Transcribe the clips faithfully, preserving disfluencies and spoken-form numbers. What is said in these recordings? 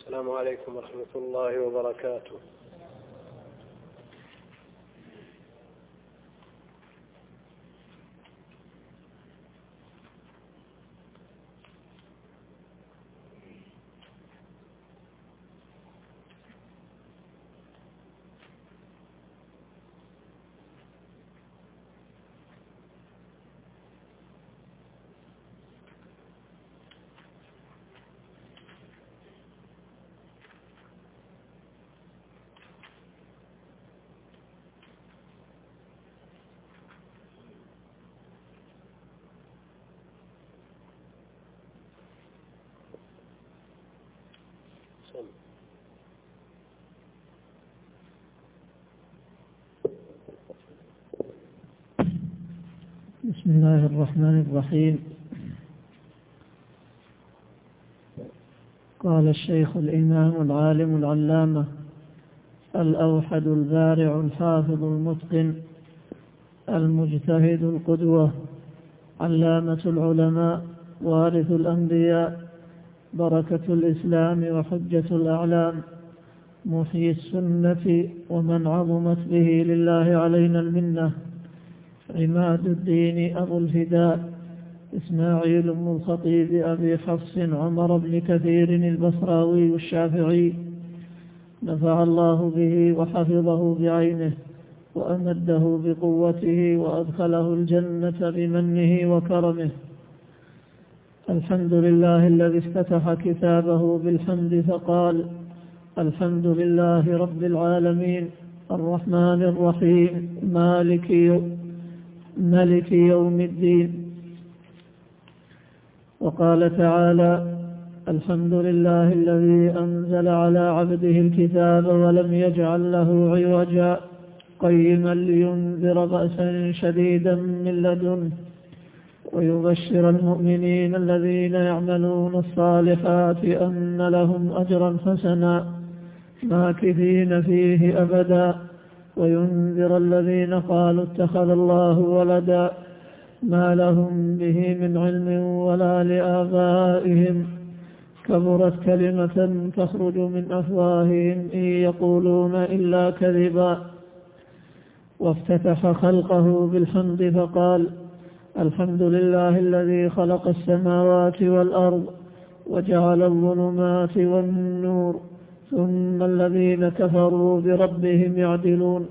السلام عليكم ورحمة الله وبركاته. بسم الله الرحمن الرحيم. قال الشيخ الإمام العالم العلامة الأوحد البارع الحافظ المتقن المجتهد القدوة علامة العلماء وارث الأنبياء بركة الإسلام وحجة الأعلام محيي السنة ومن عظمت به لله علينا المنة عماد الدين أبو الفداء إسماعيل بن الخطيب أبي حفص عمر بن كثير البصراوي الشافعي نفع الله به وحفظه بعينه وأمده بقوته وأدخله الجنة بمنه وكرمه. الحمد لله الذي افتتح كتابه بالحمد فقال: الحمد لله رب العالمين الرحمن الرحيم مالك يوم ملك يوم الدين. وقال تعالى: الحمد لله الذي أنزل على عبده الكتاب ولم يجعل له عوجا قيما لينذر بأسا شديدا من لدنه ويبشر المؤمنين الذين يعملون الصالحات أن لهم أجرا حسنا ماكثين فيه أبدا وينذر الذين قالوا اتخذ الله ولدا ما لهم به من علم ولا لآبائهم كبرت كلمة تخرج من أفواههم إن يقولون إلا كذبا. وافتتح خلقه بالحمد فقال: الحمد لله الذي خلق السماوات والأرض وجعل الظلمات والنور ثم الذين كفروا بربهم يعدلون.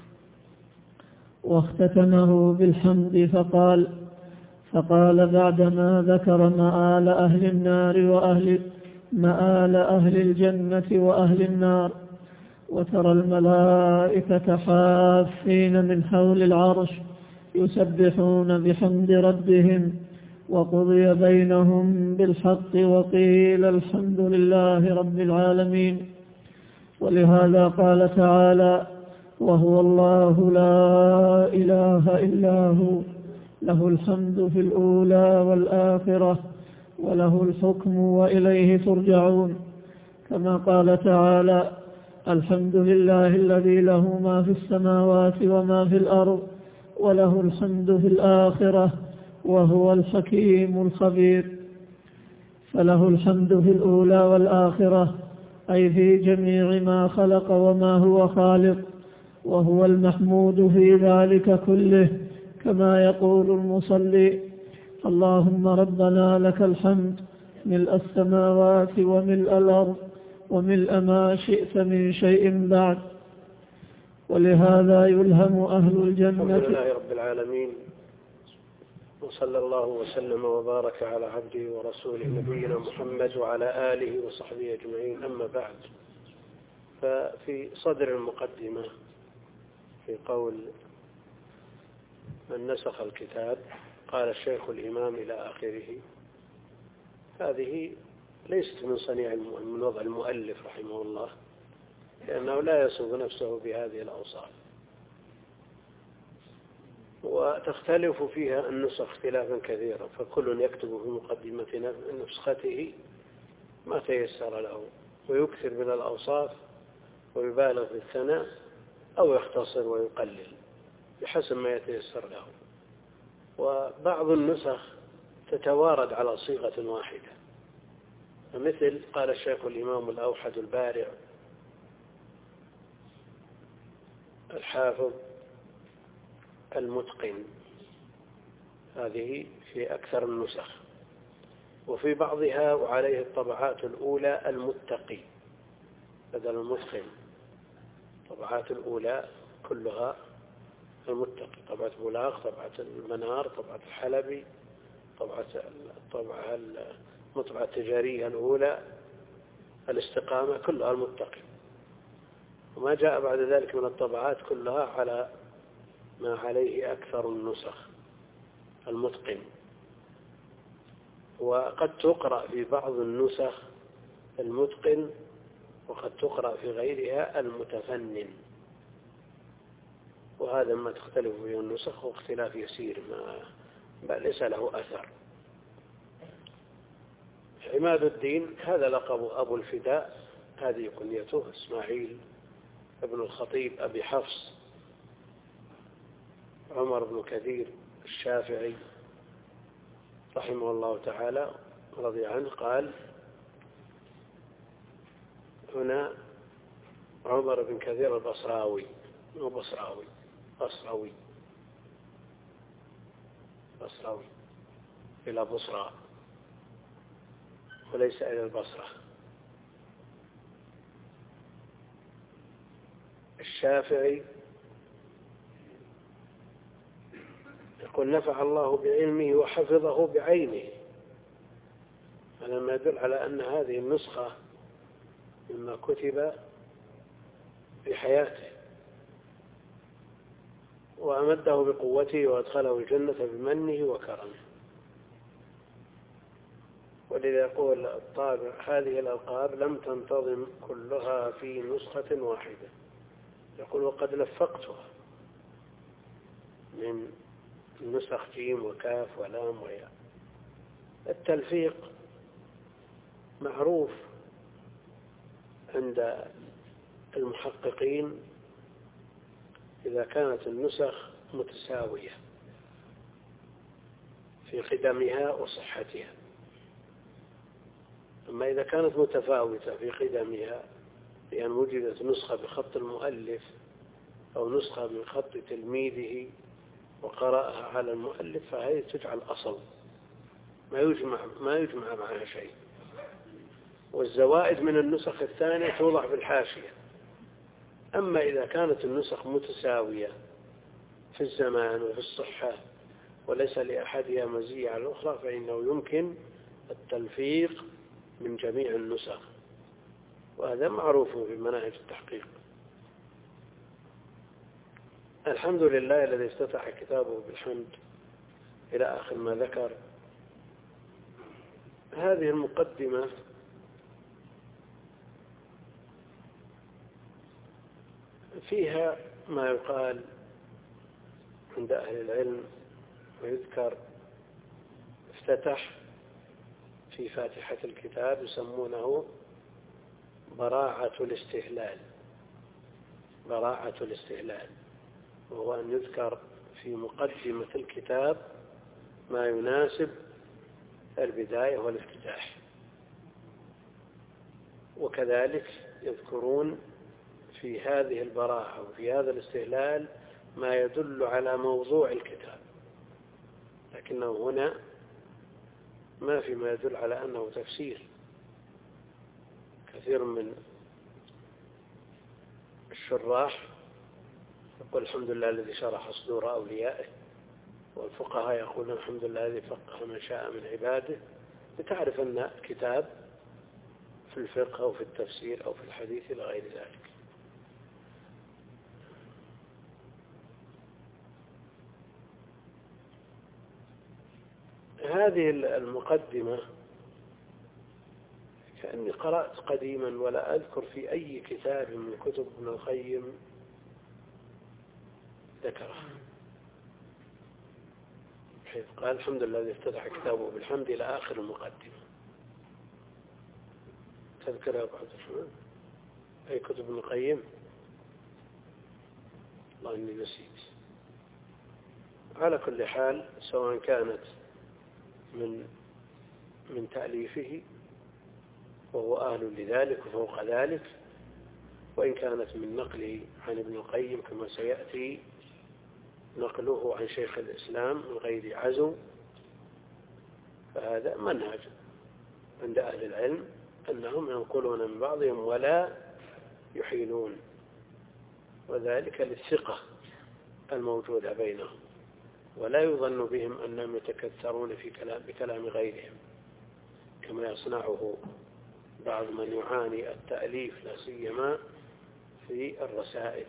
واختتمه بالحمد فقال فقال بعدما ذكر مآل أهل النار وأهل مآل أهل الجنة وأهل النار: وترى الملائكة حافين من حول العرش يسبحون بحمد ربهم وقضي بينهم بالحق وقيل الحمد لله رب العالمين. ولهذا قال تعالى: وهو الله لا إله إلا هو له الحمد في الأولى والآخرة وله الحكم وإليه ترجعون. كما قال تعالى: الحمد لله الذي له ما في السماوات وما في الأرض وله الحمد في الآخرة وهو الحكيم الخبير. فله الحمد في الأولى والآخرة أي في جميع ما خلق وما هو خالق، وهو المحمود في ذلك كله، كما يقول المصلي: اللهم ربنا لك الحمد ملء السماوات وملء الأرض وملء ما شئت من شيء بعد. ولهذا يلهم أهل الجنة. الحمد لله رب العالمين، وصلى الله وسلم وبارك على عبده ورسوله نبينا محمد وعلى آله وصحبه أجمعين. أما بعد، ففي صدر المقدمة في قول من نسخ الكتاب قال الشيخ الإمام إلى آخره، هذه ليست من صنيع من وضع المؤلف رحمه الله، لأنه لا يصف نفسه بهذه الأوصاف، وتختلف فيها النسخ اختلافا كثيرا، فكل يكتب في مقدمة نسخته ما تيسر له، ويكثر من الأوصاف ويبالغ في الثناء أو يختصر ويقلل بحسب ما يتيسر له. وبعض النسخ تتوارد على صيغة واحدة، مثل قال الشيخ الإمام الأوحد البارع الحافظ المتقن، هذه في أكثر النسخ. وفي بعضها وعليه الطبعات الأولى المتقي بدل المتقن، الطبعات الأولى كلها المتقي، طبعة بولاغ، طبعة المنار، طبعة الحلبي، طبعة الطبعة المطبعة التجارية الأولى الاستقامة، كلها المتقي. وما جاء بعد ذلك من الطبعات كلها على ما عليه أكثر النسخ المتقن. وقد تقرأ في بعض النسخ المتقن، وقد تقرأ في غيرها المتفنن، وهذا ما تختلف فيه النسخ، واختلاف يسير ما بل ليس له أثر. عماد الدين هذا لقب أبو الفداء، هذه كنيته، إسماعيل ابن الخطيب أبي حفص عمر بن كثير الشافعي رحمه الله تعالى رضي عنه، قال هنا عمر بن كثير البصراوي، مو بصراوي، بصراوي بصراوي إلى بصرى وليس إلى البصرة. الشافعي يقول نفع الله بعلمه وحفظه بعينه، هذا ما يدل على أن هذه النسخة مما كتب في حياته، وأمده بقوته وأدخله الجنة بمنه وكرمه. ولذا يقول الطابع هذه الألقاب لم تنتظم كلها في نسخة واحدة، يقول وقد لفقتها من نسخ جيم وكاف ولام وياء. التلفيق معروف عند المحققين إذا كانت النسخ متساوية في قدمها وصحتها، أما إذا كانت متفاوتة في قدمها، لأن وجدت نسخة بخط المؤلف أو نسخة بخط تلميذه وقرأها على المؤلف، فهذه تجعل أصل ما يجمع ما يجمع معها شيء. والزوائد من النسخ الثانية توضع في الحاشية. أما إذا كانت النسخ متساوية في الزمان وفي الصحة وليس لأحدها مزية على الأخرى، فإنه يمكن التلفيق من جميع النسخ، وهذا معروف في مناهج التحقيق. الحمد لله الذي افتتح كتابه بالحمد إلى آخر ما ذكر. هذه المقدمة فيها ما يقال عند أهل العلم ويذكر، افتتح في فاتحة الكتاب يسمونه براعة الاستهلال، براعة الاستهلال، وهو أن يذكر في مقدمة الكتاب ما يناسب البداية والافتتاح. وكذلك يذكرون في هذه البراعة وفي هذا الاستهلال ما يدل على موضوع الكتاب، لكنه هنا ما في ما يدل على أنه تفسير. كثير من الشراح يقول الحمد لله الذي شرح صدور أوليائه، والفقهاء يقولون الحمد لله الذي فقه من شاء من عباده، لتعرف أن كتاب في الفقه أو في التفسير أو في الحديث إلى غير ذلك. هذه المقدمة كأني قرأت قديما ولا أذكر في أي كتاب من كتب ابن القيم ذكرها، حيث قال الحمد لله الذي افتتح كتابه بالحمد إلى آخر المقدمة. تذكرها بعض الشمال أي كتب ابن القيم؟ الله إني نسيت. على كل حال سواء كانت من من تأليفه وهو أهل لذلك وفوق ذلك، وإن كانت من نقله عن ابن القيم كما سيأتي نقله عن شيخ الإسلام من غير عزو، فهذا منهج عند أهل العلم أنهم ينقلون من بعضهم ولا يحيلون، وذلك للثقة الموجودة بينهم، ولا يظن بهم أنهم يتكثرون في كلام بكلام غيرهم كما يصنعه بعض من يعاني التأليف لا سيما في الرسائل.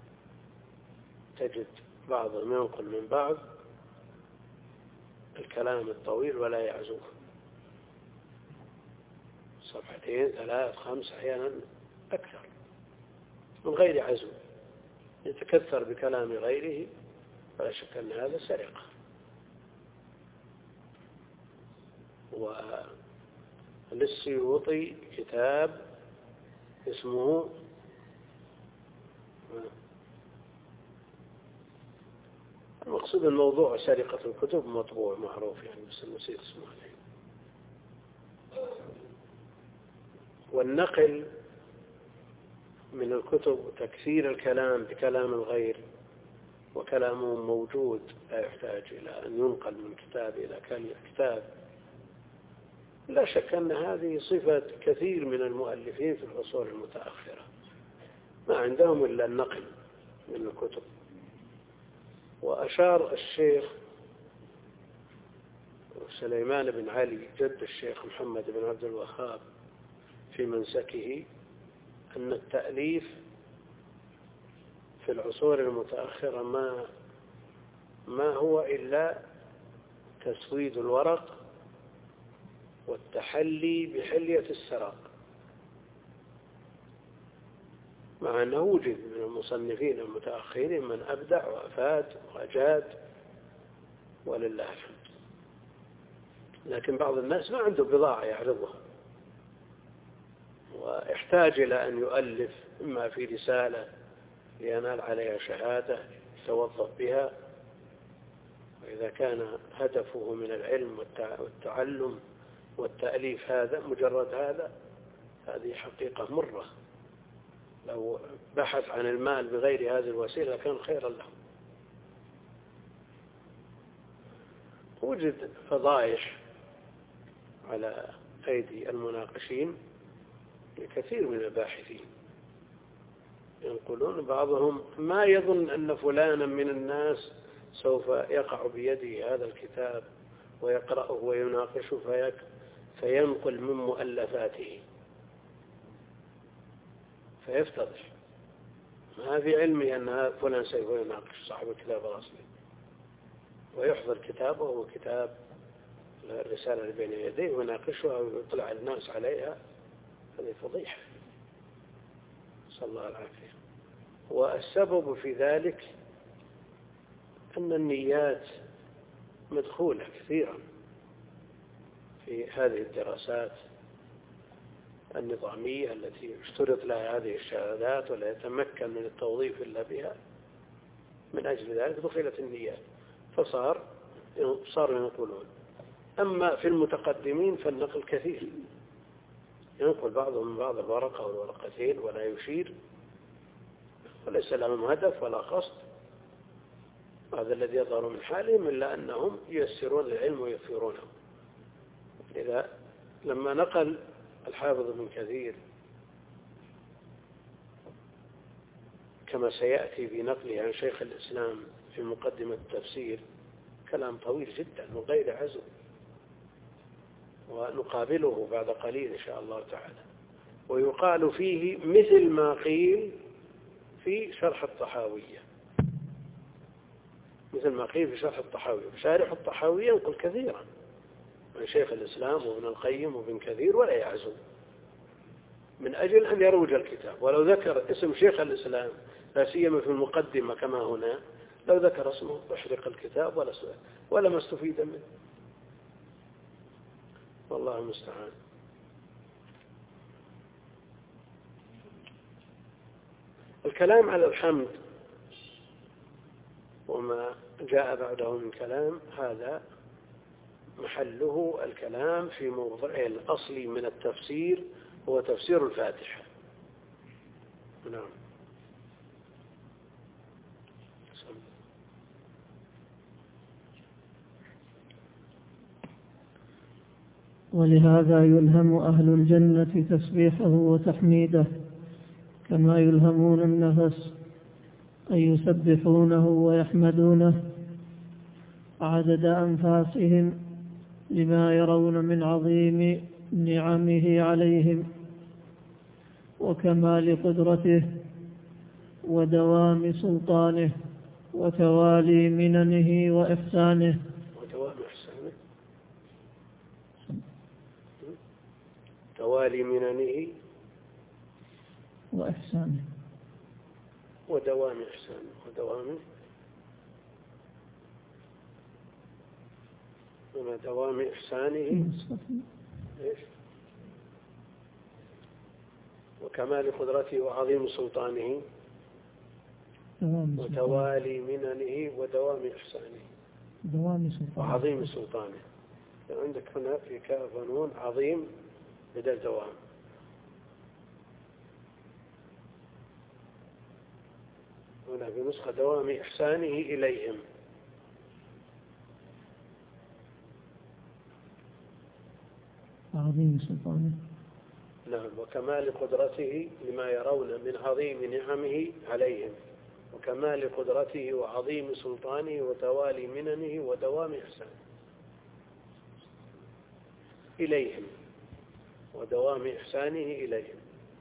تجد بعضهم ينقل من بعض الكلام الطويل ولا يعزوه، صفحتين ثلاث خمس أحيانا أكثر من غير عزو، يتكثر بكلام غيره، ولا شك أن هذا سرقة. وللسيوطي كتاب اسمه المقصود الموضوع سرقة الكتب، مطبوع معروف يعني بس نسيت اسمه عليه. والنقل من الكتب تكثير الكلام بكلام الغير وكلامه موجود لا يحتاج إلى أن ينقل من كتاب إلى كتاب، لا شك أن هذه صفة كثير من المؤلفين في العصور المتأخرة، ما عندهم إلا النقل من الكتب. وأشار الشيخ سليمان بن علي جد الشيخ محمد بن عبد الوهاب في منسكه أن التأليف في العصور المتأخرة ما ما هو إلا تسويد الورق والتحلي بحلية السراق، مع أنه وجد من المصنفين المتأخرين من أبدع وأفاد وأجاد ولله الحمد، لكن بعض الناس ما عنده بضاعة يعرضها ويحتاج إلى أن يؤلف إما في رسالة لينال عليها شهادة يتوظف بها، وإذا كان هدفه من العلم والتعلم والتأليف هذا مجرد هذا، هذه حقيقة مرة. لو بحث عن المال بغير هذه الوسيلة كان خيرا له. وجد فضائح على أيدي المناقشين لكثير من الباحثين ينقلون، بعضهم ما يظن أن فلانا من الناس سوف يقع بيده هذا الكتاب ويقرأه ويناقشه فيك فينقل من مؤلفاته فيفتضح، ما في علمه أن فلان سوف يناقش صاحب الكتاب الأصلي ويحضر كتابه وكتاب الرسالة اللي بين يديه ويناقشها ويطلع الناس عليها، هذه فضيحة، صلى الله العافية. والسبب في ذلك أن النيات مدخولة كثيرا في هذه الدراسات النظامية التي اشترط لها هذه الشهادات ولا يتمكن من التوظيف إلا بها، من أجل ذلك دخلت النيات فصار صاروا ينقلون. أما في المتقدمين فالنقل كثير، ينقل بعضهم من بعض الورقة والورقتين ولا يشير وليس لهم هدف ولا قصد، هذا الذي يظهر من حالهم إلا أنهم ييسرون العلم ويثيرونه. إذا لما نقل الحافظ ابن كثير كما سيأتي في نقله عن شيخ الإسلام في مقدمة التفسير كلام طويل جدا من غير عزو، ونقابله بعد قليل إن شاء الله تعالى، ويقال فيه مثل ما قيل في شرح الطحاوية، مثل ما قيل في شرح الطحاوية. شارح الطحاوية ينقل كثيرا عن شيخ الإسلام وابن القيم وابن كثير ولا يعزو من أجل أن يروج الكتاب، ولو ذكر اسم شيخ الإسلام لا سيما في المقدمة كما هنا، لو ذكر اسمه احرق الكتاب ولا ولا ما استفيد منه، والله المستعان. الكلام على الحمد وما جاء بعده من كلام هذا محله الكلام في موضع الأصلي من التفسير هو تفسير الفاتحة. نعم. ولهذا يلهم أهل الجنة تسبيحه وتحميده كما يلهمون النفس أن يسبحونه ويحمدونه عدد أنفاسهم لما يرون من عظيم نعمه عليهم وكمال قدرته ودوام سلطانه وتوالي مننه وإحسانه ودوام إحسانه توالي مننه وإحسانه ودوام إحسانه ودوام من دوام إحسانه إيش؟ وكمال قدرته وعظيم سلطانه وتوالي مننه ودوام إحسانه دوام سلطانه وعظيم سلطانه. عندك هنا في كاف ونون عظيم بدل دوام. هنا في نسخة دوام إحسانه إليهم. عظيم سلطانه. نعم. وكمال قدرته لما يرون من عظيم نعمه عليهم وكمال قدرته وعظيم سلطانه وتوالي مننه ودوام إحسانه إليهم ودوام إحسانه إليهم.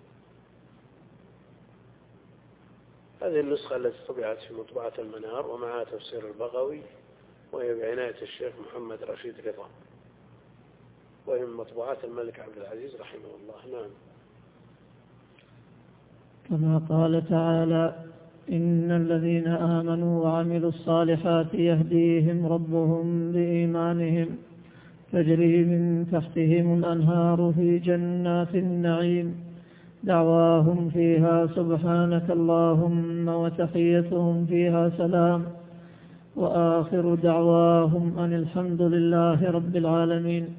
هذه النسخة التي طبعت في مطبعة المنار ومعها تفسير البغوي وهي بعناية الشيخ محمد رشيد رضا وهي من مطبوعات الملك عبد العزيز رحمه الله. نعم. كما قال تعالى إن الذين آمنوا وعملوا الصالحات يهديهم ربهم بإيمانهم تجري من تحتهم الأنهار في جنات النعيم دعواهم فيها سبحانك اللهم وتحيتهم فيها سلام وآخر دعواهم أن الحمد لله رب العالمين.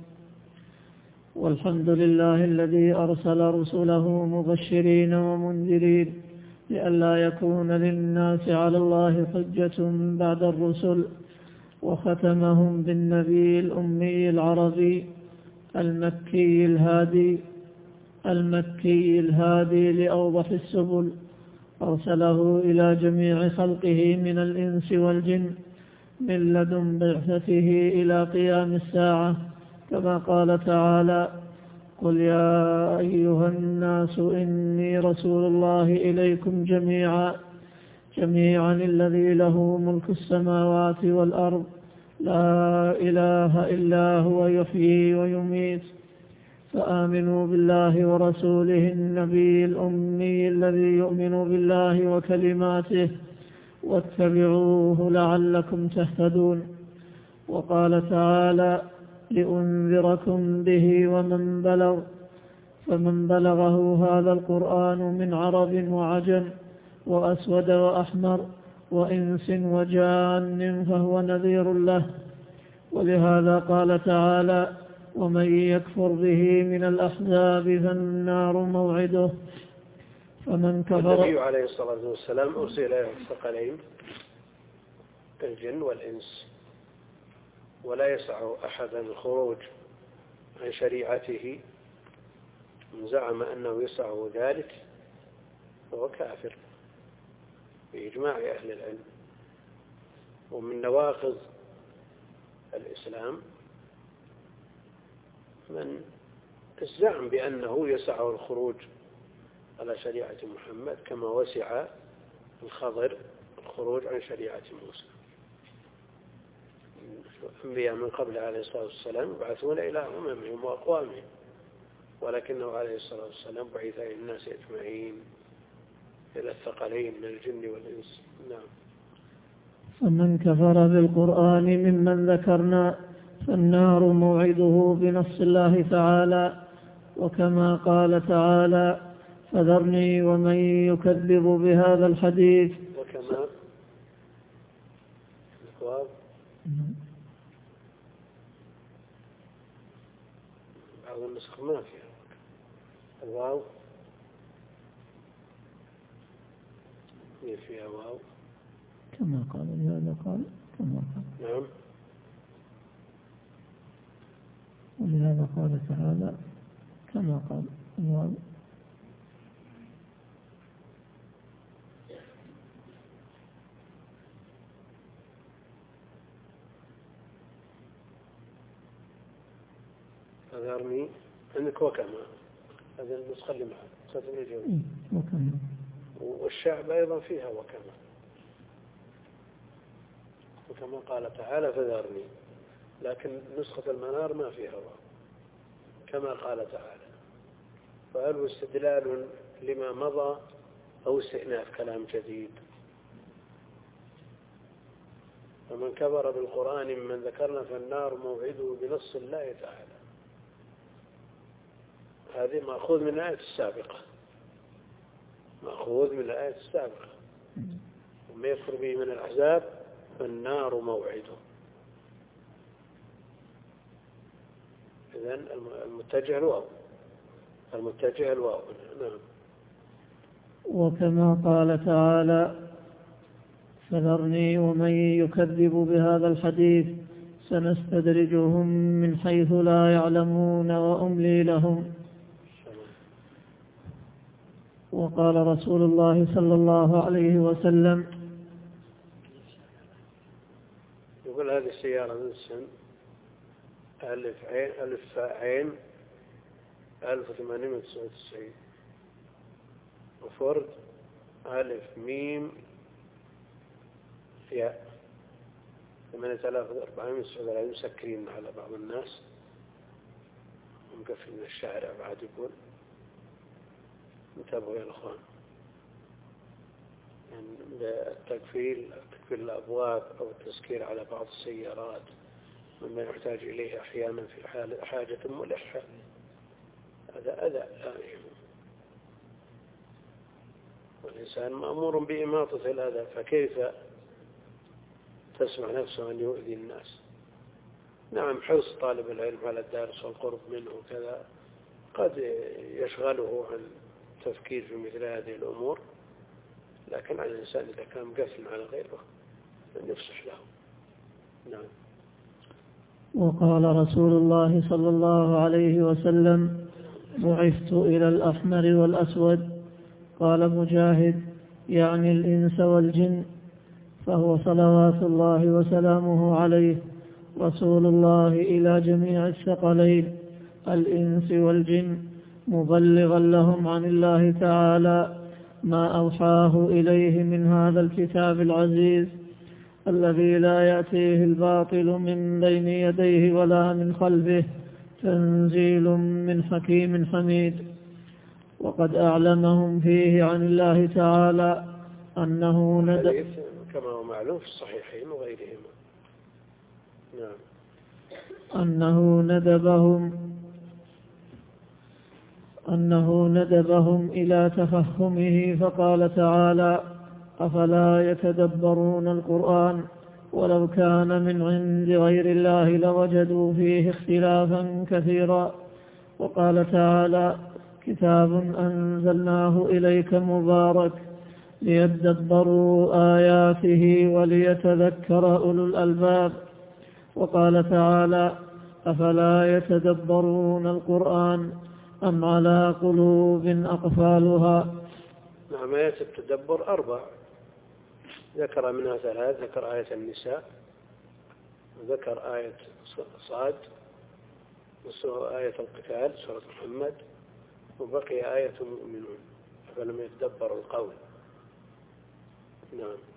والحمد لله الذي أرسل رسله مبشرين ومنذرين لئلا يكون للناس على الله حجة بعد الرسل وختمهم بالنبي الأمي العربي المكي الهادي المكي الهادي لأوضح السبل أرسله إلى جميع خلقه من الإنس والجن من لدن بعثته إلى قيام الساعة كما قال تعالى قل يا أيها الناس إني رسول الله إليكم جميعا جميعا الذي له ملك السماوات والأرض لا إله إلا هو يحيي ويميت فآمنوا بالله ورسوله النبي الأمي الذي يؤمن بالله وكلماته واتبعوه لعلكم تهتدون. وقال تعالى لأنذركم به ومن بلغ فمن بلغه هذا القرآن من عرب وعجم وأسود وأحمر وإنس وجان فهو نذير له. ولهذا قال تعالى ومن يكفر به من الأحزاب فالنار موعده. فمن كفر النبي عليه الصلاة والسلام أرسل إلى الثقلين الجن والإنس ولا يسع أحدا الخروج عن شريعته. من زعم أنه يسعه ذلك فهو كافر بإجماع أهل العلم. ومن نواقض الإسلام من الزعم بأنه يسعه الخروج على شريعة محمد كما وسع الخضر الخروج عن شريعة موسى. الأنبياء من قبل عليه الصلاة والسلام يبعثون إلى أممهم وأقوامهم ولكنه عليه الصلاة والسلام بعث إلى الناس أجمعين إلى الثقلين من الجن والإنس. نعم. فمن كفر بالقرآن ممن ذكرنا فالنار موعده بنص الله تعالى وكما قال تعالى فذرني ومن يكذب بهذا الحديث وكما الجواب بعض النسخ ما فيها الواو هي فيها واو كما قال لهذا قال كما قال. نعم. ولهذا قال تعالى كما قال الواو. فذرني عندك وكما، هذا النسخة اللي معك نسخة الجوي. وكما. والشعب أيضا فيها وكما، وكما قال تعالى فذرني، لكن نسخة المنار ما فيها واو كما قال تعالى. فهل استدلال لما مضى أو استئناف كلام جديد؟ فمن كفر بالقرآن ممن ذكرنا فالنار موعده بنص الله تعالى. هذه مأخوذ من الآية السابقة، مأخوذ من الآية السابقة. وما يكفر به من الأحزاب فالنار موعده. إذن المتجه الواو، المتجه الواو. نعم. وكما قال تعالى فذرني ومن يكذب بهذا الحديث سنستدرجهم من حيث لا يعلمون وأملي لهم. وقال رسول الله صلى الله عليه وسلم يقول هذه السيارة من سن ألف عين ألف عين ألف وثمانمائة وتسعة وتسعين، وفورد ألف ميم ياء ثمانية آلاف وأربعمائة وتسعة وثلاثين. مسكرين على بعض الناس ومقفل من الشارع بعد. يقول انتبهوا يا الأخوان، يعني التكفيل تكفيل الأبواب أو التسكير على بعض السيارات مما يحتاج إليه أحيانا في حال حاجة ملحة، هذا أذى آلهم، والإنسان مأمور بإماطة الأذى، فكيف تسمع نفسه أن يؤذي الناس؟ نعم، حرص طالب العلم على الدارس والقرب منه وكذا قد يشغله عن التفكير في مثل هذه الأمور، لكن على الإنسان إذا كان مقفل على غيره أن يفصح له. نعم. وقال رسول الله صلى الله عليه وسلم بعثت إلى الأحمر والأسود. قال مجاهد يعني الإنس والجن، فهو صلوات الله وسلامه عليه رسول الله إلى جميع الثقلين الإنس والجن، مبلغا لهم عن الله تعالى ما أوحاه إليه من هذا الكتاب العزيز الذي لا يأتيه الباطل من بين يديه ولا من خلفه، تنزيل من حكيم حميد. وقد أعلمهم فيه عن الله تعالى أنه ندب كما هو معلوم في الصحيحين وغيرهما. نعم. أنه ندبهم أنه ندبهم إلى تفهمه، فقال تعالى أفلا يتدبرون القرآن ولو كان من عند غير الله لوجدوا فيه اختلافا كثيرا. وقال تعالى كتاب أنزلناه إليك مبارك ليدبروا آياته وليتذكر أولو الألباب. وقال تعالى أفلا يتدبرون القرآن أم على قلوب أقفالها. نعم. آيات التدبر أربع، ذكر منها ثلاث، ذكر آية النساء وذكر آية صاد وآية القتال سورة محمد، وبقي آية المؤمنون فلم يتدبروا القول. نعم.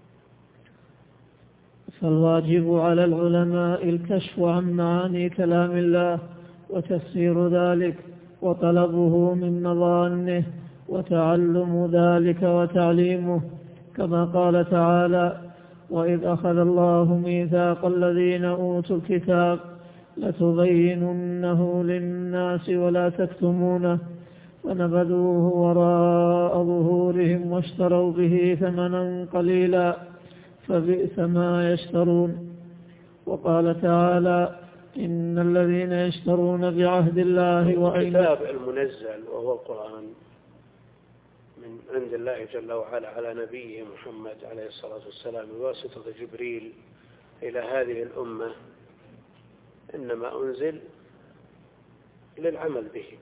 فالواجب على العلماء الكشف عن معاني كلام الله وتفسير ذلك وطلبه من مظانه وتعلم ذلك وتعليمه، كما قال تعالى وإذ أخذ الله ميثاق الذين أوتوا الكتاب لتبيننه للناس ولا تكتمونه فنبذوه وراء ظهورهم واشتروا به ثمنا قليلا فبئس ما يشترون. وقال تعالى إن الذين يشترون بعهد الله وأيمانهم. الكتاب المنزل وهو القرآن من عند الله جل وعلا على نبيه محمد عليه الصلاة والسلام بواسطة جبريل إلى هذه الأمة إنما أنزل للعمل به،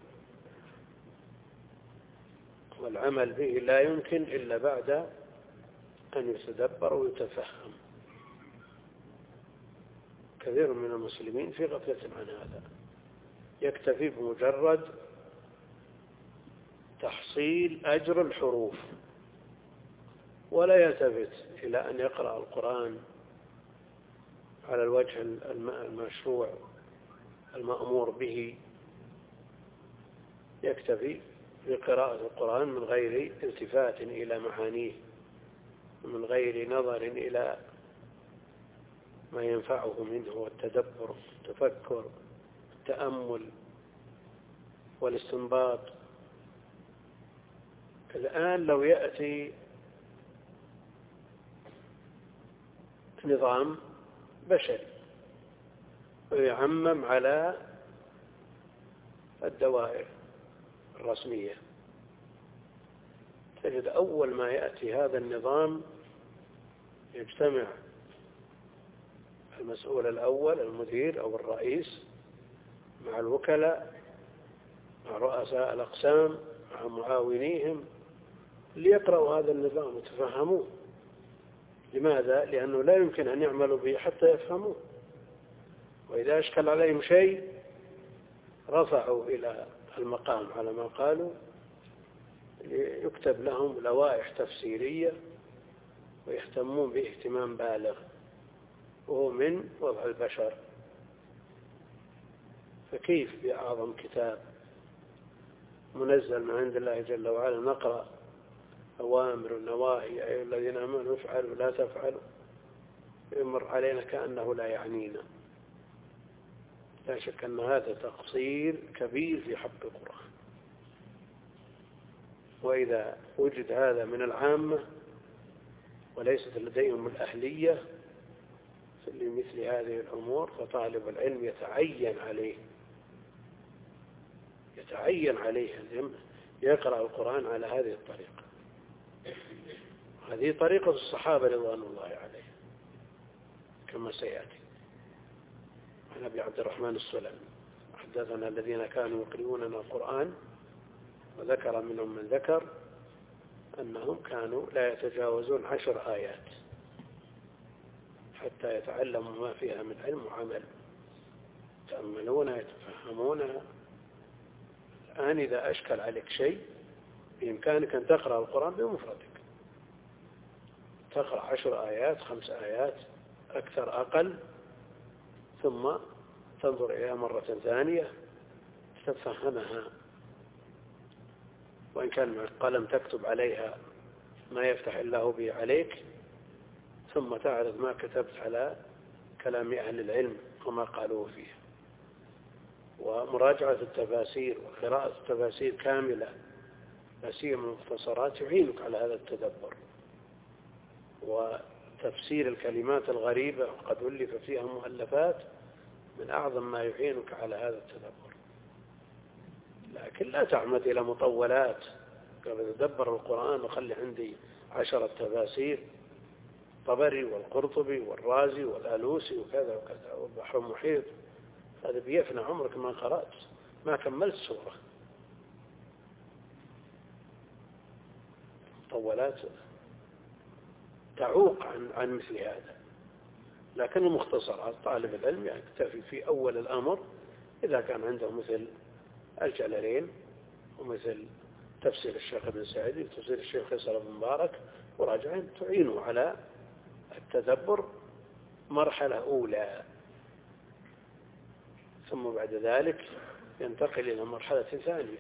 والعمل به لا يمكن إلا بعد أن يتدبر ويتفهم. كثير من المسلمين في غفلة عن هذا، يكتفي بمجرد تحصيل أجر الحروف ولا يلتفت إلى أن يقرأ القرآن على الوجه المشروع المأمور به. يكتفي بقراءة القرآن من غير التفات إلى معانيه ومن غير نظر إلى ما ينفعه منه والتدبر والتفكر التأمل والاستنباط. الآن لو يأتي نظام بشري ويعمم على الدوائر الرسمية، تجد أول ما يأتي هذا النظام يجتمع المسؤول الأول المدير أو الرئيس مع الوكلاء مع رؤساء الأقسام مع معاونيهم ليقرأوا هذا النظام وتفهموه. لماذا؟ لأنه لا يمكن أن يعملوا به حتى يفهموه، وإذا أشكل عليهم شيء رفعوا إلى المقام على ما قالوا يكتب لهم لوائح تفسيرية ويهتمون به اهتمام بالغ، وهو من وضع البشر. فكيف بأعظم كتاب منزل من عند الله جل وعلا نقرأ أوامر ونواهي أيها الذين آمنوا افعلوا لا تفعلوا يمر علينا كأنه لا يعنينا؟ لا شك أن هذا تقصير كبير في حق القرآن. وإذا وجد هذا من العامة وليست لديهم الأهلية لمثل هذه الأمور فطالب العلم يتعين عليه يتعين عليه أن يقرأ القرآن على هذه الطريقة. هذه طريقة الصحابة رضوان الله عليهم كما سيأتي عن أبي عبد الرحمن السلمي حدثنا الذين كانوا يقرؤوننا القرآن، وذكر منهم من ذكر أنهم كانوا لا يتجاوزون عشر آيات حتى يتعلموا ما فيها من علم وعمل، يتأملونها يتفهمونها. الآن إذا أشكل عليك شيء بإمكانك أن تقرأ القرآن بمفردك، تقرأ عشر آيات خمس آيات أكثر أقل، ثم تنظر إليها مرة ثانية تتفهمها، وإن كان مع قلم تكتب عليها ما يفتح الله به عليك، ثم تعرض ما كتبت على كلام أهل العلم وما قالوه فيه، ومراجعة التفاسير وقراءة التفاسير كاملة لا سيما المختصرات يعينك على هذا التدبر، وتفسير الكلمات الغريبة وقد ألف فيها مؤلفات من أعظم ما يعينك على هذا التدبر. لكن لا تعمد إلى مطولات قبل تدبر القرآن وخلي عندي عشرة تفاسير الطبري والقرطبي والرازي والآلوسي وكذا وكذا والبحر المحيط، هذا بيفنى عمرك ما قرأت ما كملت سورة. مطولات تعوق عن عن مثل هذا. لكن المختصرات طالب العلم يكتفي في أول الأمر إذا كان عنده مثل الجلالين ومثل تفسير الشيخ ابن سعيد وتفسير الشيخ فيصل بن مبارك وراجعين تعينه على التدبر مرحلة أولى، ثم بعد ذلك ينتقل إلى مرحلة ثانية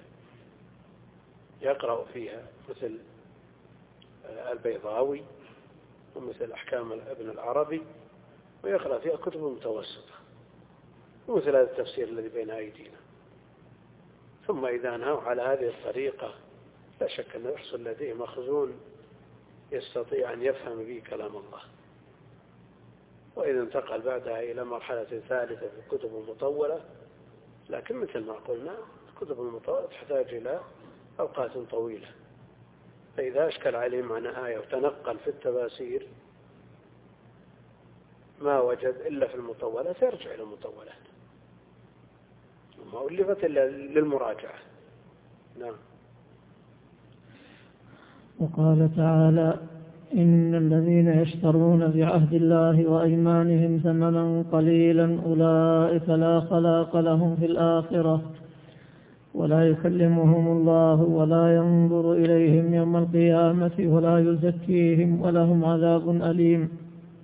يقرأ فيها مثل البيضاوي ومثل أحكام ابن العربي، ويقرأ فيها كتب متوسطة ومثل هذا التفسير الذي بين أيدينا. ثم إذا نهوا على هذه الطريقة لا شك أنه يحصل لديه مخزون يستطيع أن يفهم به كلام الله. وإذا انتقل بعدها إلى مرحلة ثالثة في الكتب المطولة، لكن مثل ما قلنا الكتب المطولة تحتاج إلى أوقات طويلة، فإذا أشكل عليه معنى آية وتنقل في التفاسير ما وجد إلا في المطولات يرجع إلى المطولات، وما ألفت إلا للمراجعة. نعم. وقال تعالى: إن الذين يشترون بعهد الله وأيمانهم ثمنا قليلا أولئك لا خلاق لهم في الآخرة ولا يكلمهم الله ولا ينظر إليهم يوم القيامة ولا يزكيهم ولهم عذاب أليم.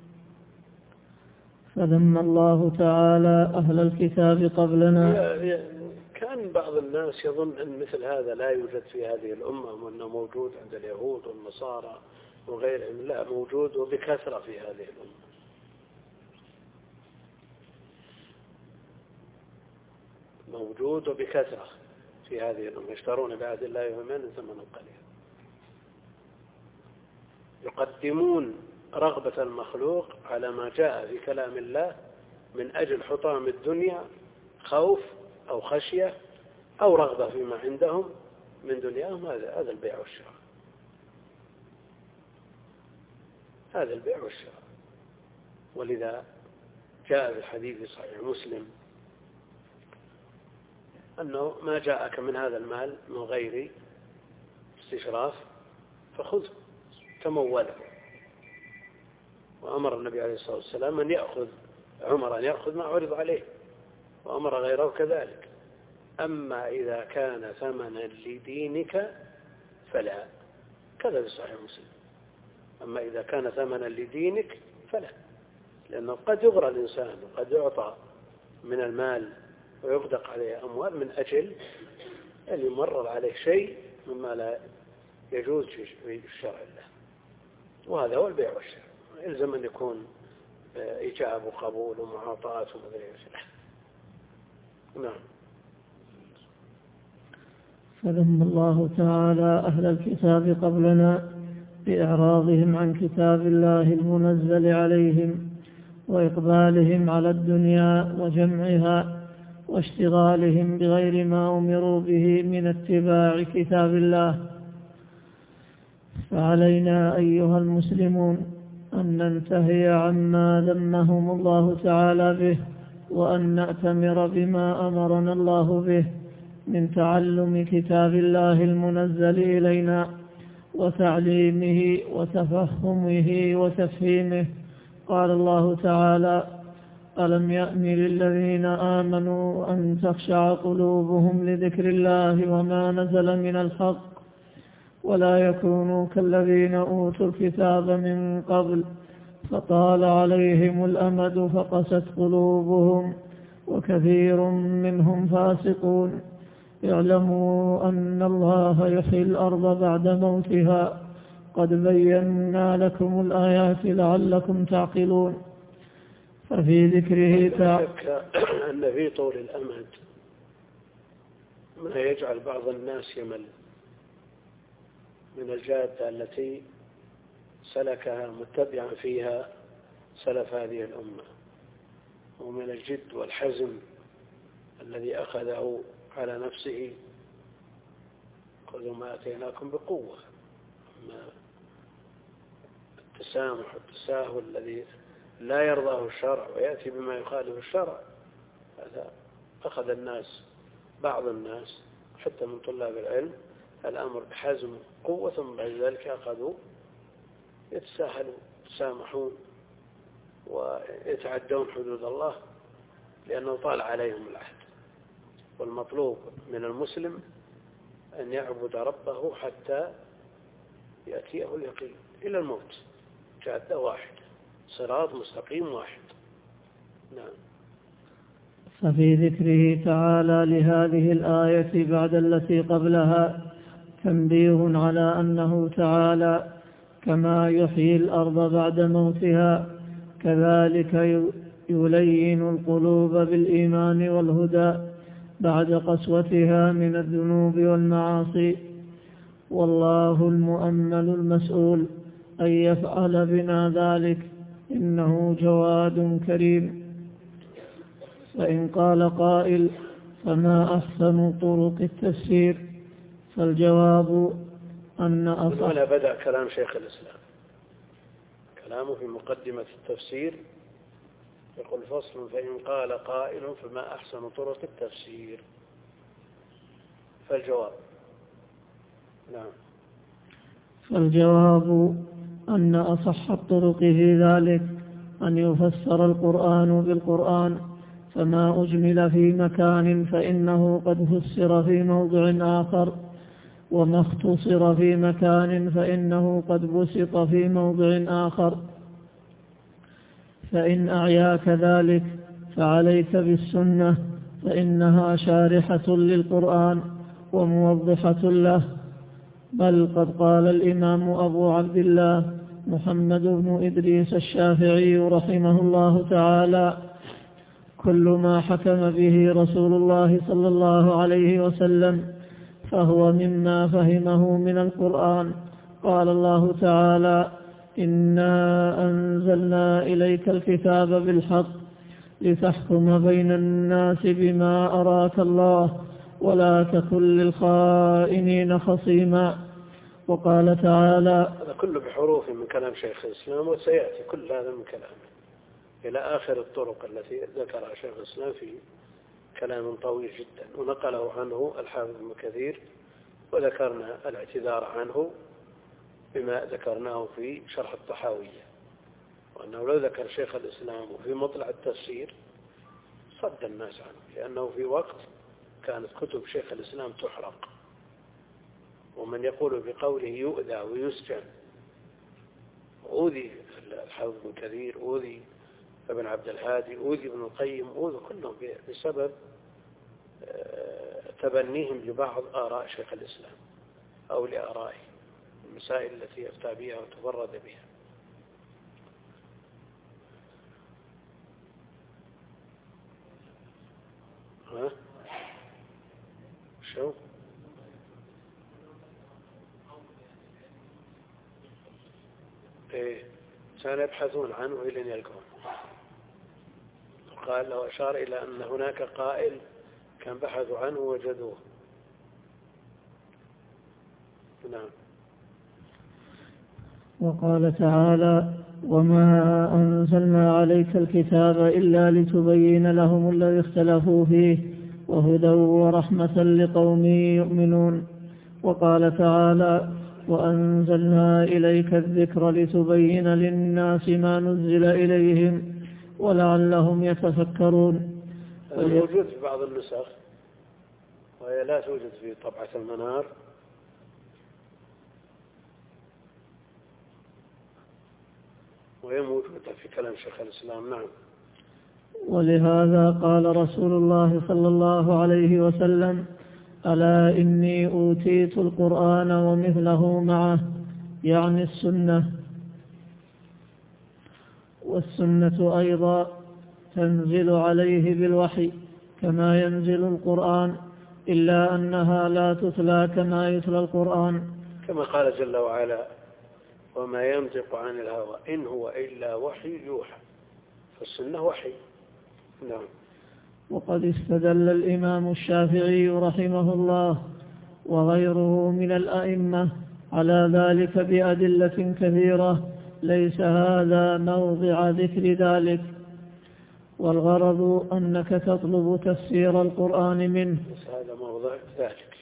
فذم الله تعالى أهل الكتاب قبلنا. كان بعض الناس يظن أن مثل هذا لا يوجد في هذه الأمة وأنه موجود عند اليهود والنصارى وغيرهم. لا، موجود وبكثرة في هذه الأمة. موجود وبكثرة في هذه الأمة، يشترون بعهد الله وأيمانهم ثمنا قليلا، يقدمون رغبة المخلوق على ما جاء في كلام الله من أجل حطام الدنيا، خوف أو خشية أو رغبة فيما عندهم من دنياهم. هذا هذا البيع والشراء، هذا البيع والشراء. ولذا جاء في الحديث صحيح مسلم أنه ما جاءك من هذا المال من غير استشراف فخذه تموله. وأمر النبي عليه الصلاة والسلام أن يأخذ عمر أن يأخذ ما عرض عليه، وأمر غيره كذلك. أما إذا كان ثمنا لدينك فلا، كذا في صحيح مسلم. أما إذا كان ثمنا لدينك فلا، لأنه قد يغرى الإنسان وقد يعطى من المال ويغدق عليه أموال من أجل أن يمرر عليه شيء مما لا يجوز في الشرع الله. وهذا هو البيع والشراء، يلزم أن يكون إيجاب وقبول ومعاطاة ومدري ايش. نعم. فذم الله تعالى أهل الكتاب قبلنا بإعراضهم عن كتاب الله المنزل عليهم وإقبالهم على الدنيا وجمعها واشتغالهم بغير ما أمروا به من اتباع كتاب الله. فعلينا أيها المسلمون أن ننتهي عما ذمهم الله تعالى به، وأن نأتمر بما أمرنا الله به من تعلم كتاب الله المنزل إلينا وتعليمه وتفهمه وتفهيمه. قال الله تعالى: ألم يأن للذين آمنوا أن تخشع قلوبهم لذكر الله وما نزل من الحق ولا يكونوا كالذين أوتوا الكتاب من قبل فطال عليهم الأمد فقست قلوبهم وكثير منهم فاسقون. اعلموا أن الله يحيي الأرض بعد موتها قد بينا لكم الآيات لعلكم تعقلون. ففي ذكره تعالى أن في طول الأمد ما يجعل بعض الناس يمل من الجادة التي سلكها متبعا فيها سلف هذه الأمة، ومن الجد والحزم الذي أخذه على نفسه. خذوا ما أتيناكم بقوة. أما التسامح والتساهل الذي لا يرضاه الشرع ويأتي بما يخالف الشرع، هذا أخذ الناس بعض الناس حتى من طلاب العلم الأمر بحزم قوة، ثم بعد ذلك أخذوا يتساهلوا يتسامحون ويتعدون حدود الله لأنه طال عليهم العهد. والمطلوب من المسلم أن يعبد ربه حتى يأتيه اليقين إلى الموت، جادة واحد، صراط مستقيم واحد. نعم. ففي ذكره تعالى لهذه الآية بعد التي قبلها تنبيه على أنه تعالى كما يحيي الأرض بعد موتها كذلك يلين القلوب بالإيمان والهدى بعد قسوتها من الذنوب والمعاصي. والله المؤمل المسؤول أن يفعل بنا ذلك إنه جواد كريم. فإن قال قائل فما أحسن طرق التفسير؟ فالجواب أن أصح. هنا بدأ كلام شيخ الإسلام، كلامه في مقدمة التفسير يقول فصل: فإن قال قائل فما أحسن طرق التفسير؟ فالجواب نعم فالجواب أن أصح الطرق في ذلك أن يفسر القرآن بالقرآن، فما أجمل في مكان فإنه قد فسر في موضع آخر، وما اختصر في مكان فإنه قد بسط في موضع آخر. فإن أعياك ذلك فعليك بالسنة، فإنها شارحة للقرآن وموضحة له. بل قد قال الإمام أبو عبد الله محمد بن إدريس الشافعي رحمه الله تعالى: كل ما حكم به رسول الله صلى الله عليه وسلم فهو مما فهمه من القرآن. قال الله تعالى: إنا أنزلنا إليك الكتاب بالحق لتحكم بين الناس بما أراك الله ولا تكن للخائنين خصيما. وقال تعالى: هذا كله بحروف من كلام شيخ الإسلام، وسيأتي كل هذا من كلامه إلى آخر الطرق التي ذكرها شيخ الإسلام في كلام طويل جدا، ونقله عنه الحافظ ابن كثير، وذكرنا الاعتذار عنه بما ذكرناه في شرح الطحاوية، وأنه لو ذكر شيخ الإسلام في مطلع التفسير صد الناس عنه، لأنه في وقت كانت كتب شيخ الإسلام تحرق، ومن يقول بقوله يؤذى ويسجن. أوذي الحافظ ابن كثير، أوذي ابن عبد الهادي، أوذي ابن القيم، أوذي كلهم بسبب تبنيهم لبعض آراء شيخ الإسلام أو لآرائه المسائل التي يفتى بها وتفرد بها. ها؟ شو؟ إيه، سنبحثون عنه إلى أن يلقون. قال له أشار إلى أن هناك قائل كان بحثوا عنه وجدوه. نعم. وقال تعالى: وما أنزلنا عليك الكتاب إلا لتبين لهم الذي اختلفوا فيه وهدى ورحمة لقوم يؤمنون. وقال تعالى: وأنزلنا إليك الذكر لتبين للناس ما نزل إليهم ولعلهم يتفكرون. موجود في بعض النسخ، وهي لا توجد في طبعة المنار. وهي موجودة في كلام شيخ الإسلام. نعم. ولهذا قال رسول الله صلى الله عليه وسلم: ألا إني أوتيت القرآن ومثله معه، يعني السنة. والسنة أيضا تنزل عليه بالوحي كما ينزل القرآن، إلا أنها لا تتلى كما يتلى القرآن، كما قال جل وعلا: وما ينطق عن الهوى إن هو إلا وحي يوحى. فالسنة وحي. نعم. وقد استدل الإمام الشافعي رحمه الله وغيره من الأئمة على ذلك بأدلة كثيرة، ليس هذا موضع ذكر ذلك، والغرض أنك تطلب تفسير القرآن منه. ليس هذا موضع ذلك.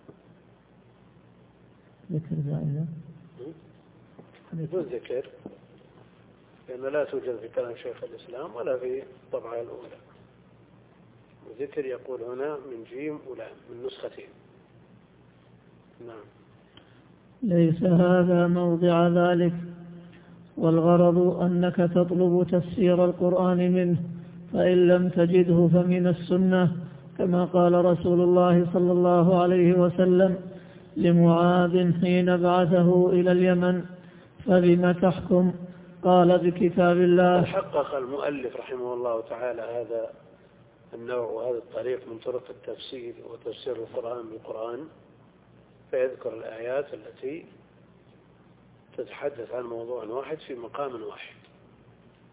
ذكر ذلك بدون ذكر، لأن لا توجد في كلام شيخ الإسلام ولا في الطبعة الأولى. الذكر يقول هنا من جيم ولام من نسختين. نعم. ليس هذا موضع ذلك، والغرض أنك تطلب تفسير القرآن منه، فإن لم تجده فمن السنة، كما قال رسول الله صلى الله عليه وسلم لمعاذ حين بعثه إلى اليمن: فبما تحكم؟ قال: بكتاب الله. حقق المؤلف رحمه الله تعالى هذا النوع وهذا الطريق من طرق التفسير وتفسير القرآن بالقرآن، فيذكر الآيات التي تتحدث عن موضوع واحد في مقام واحد،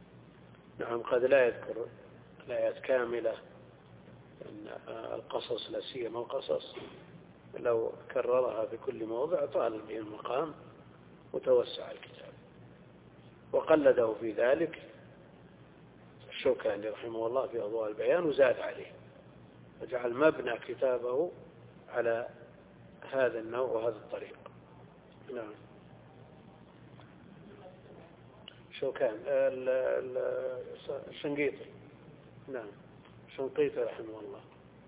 نعم قد لا يذكر الآيات كاملة، إن القصص لا سيما القصص لو كررها في كل موضع طال به المقام وتوسع الكتاب. وقلده في ذلك الشوكاني رحمه الله في أضواء البيان وزاد عليه، وجعل مبنى كتابه على هذا النوع وهذا الطريق. نعم. شوكان الشنقيطي. نعم الشنقيطي رحمه الله.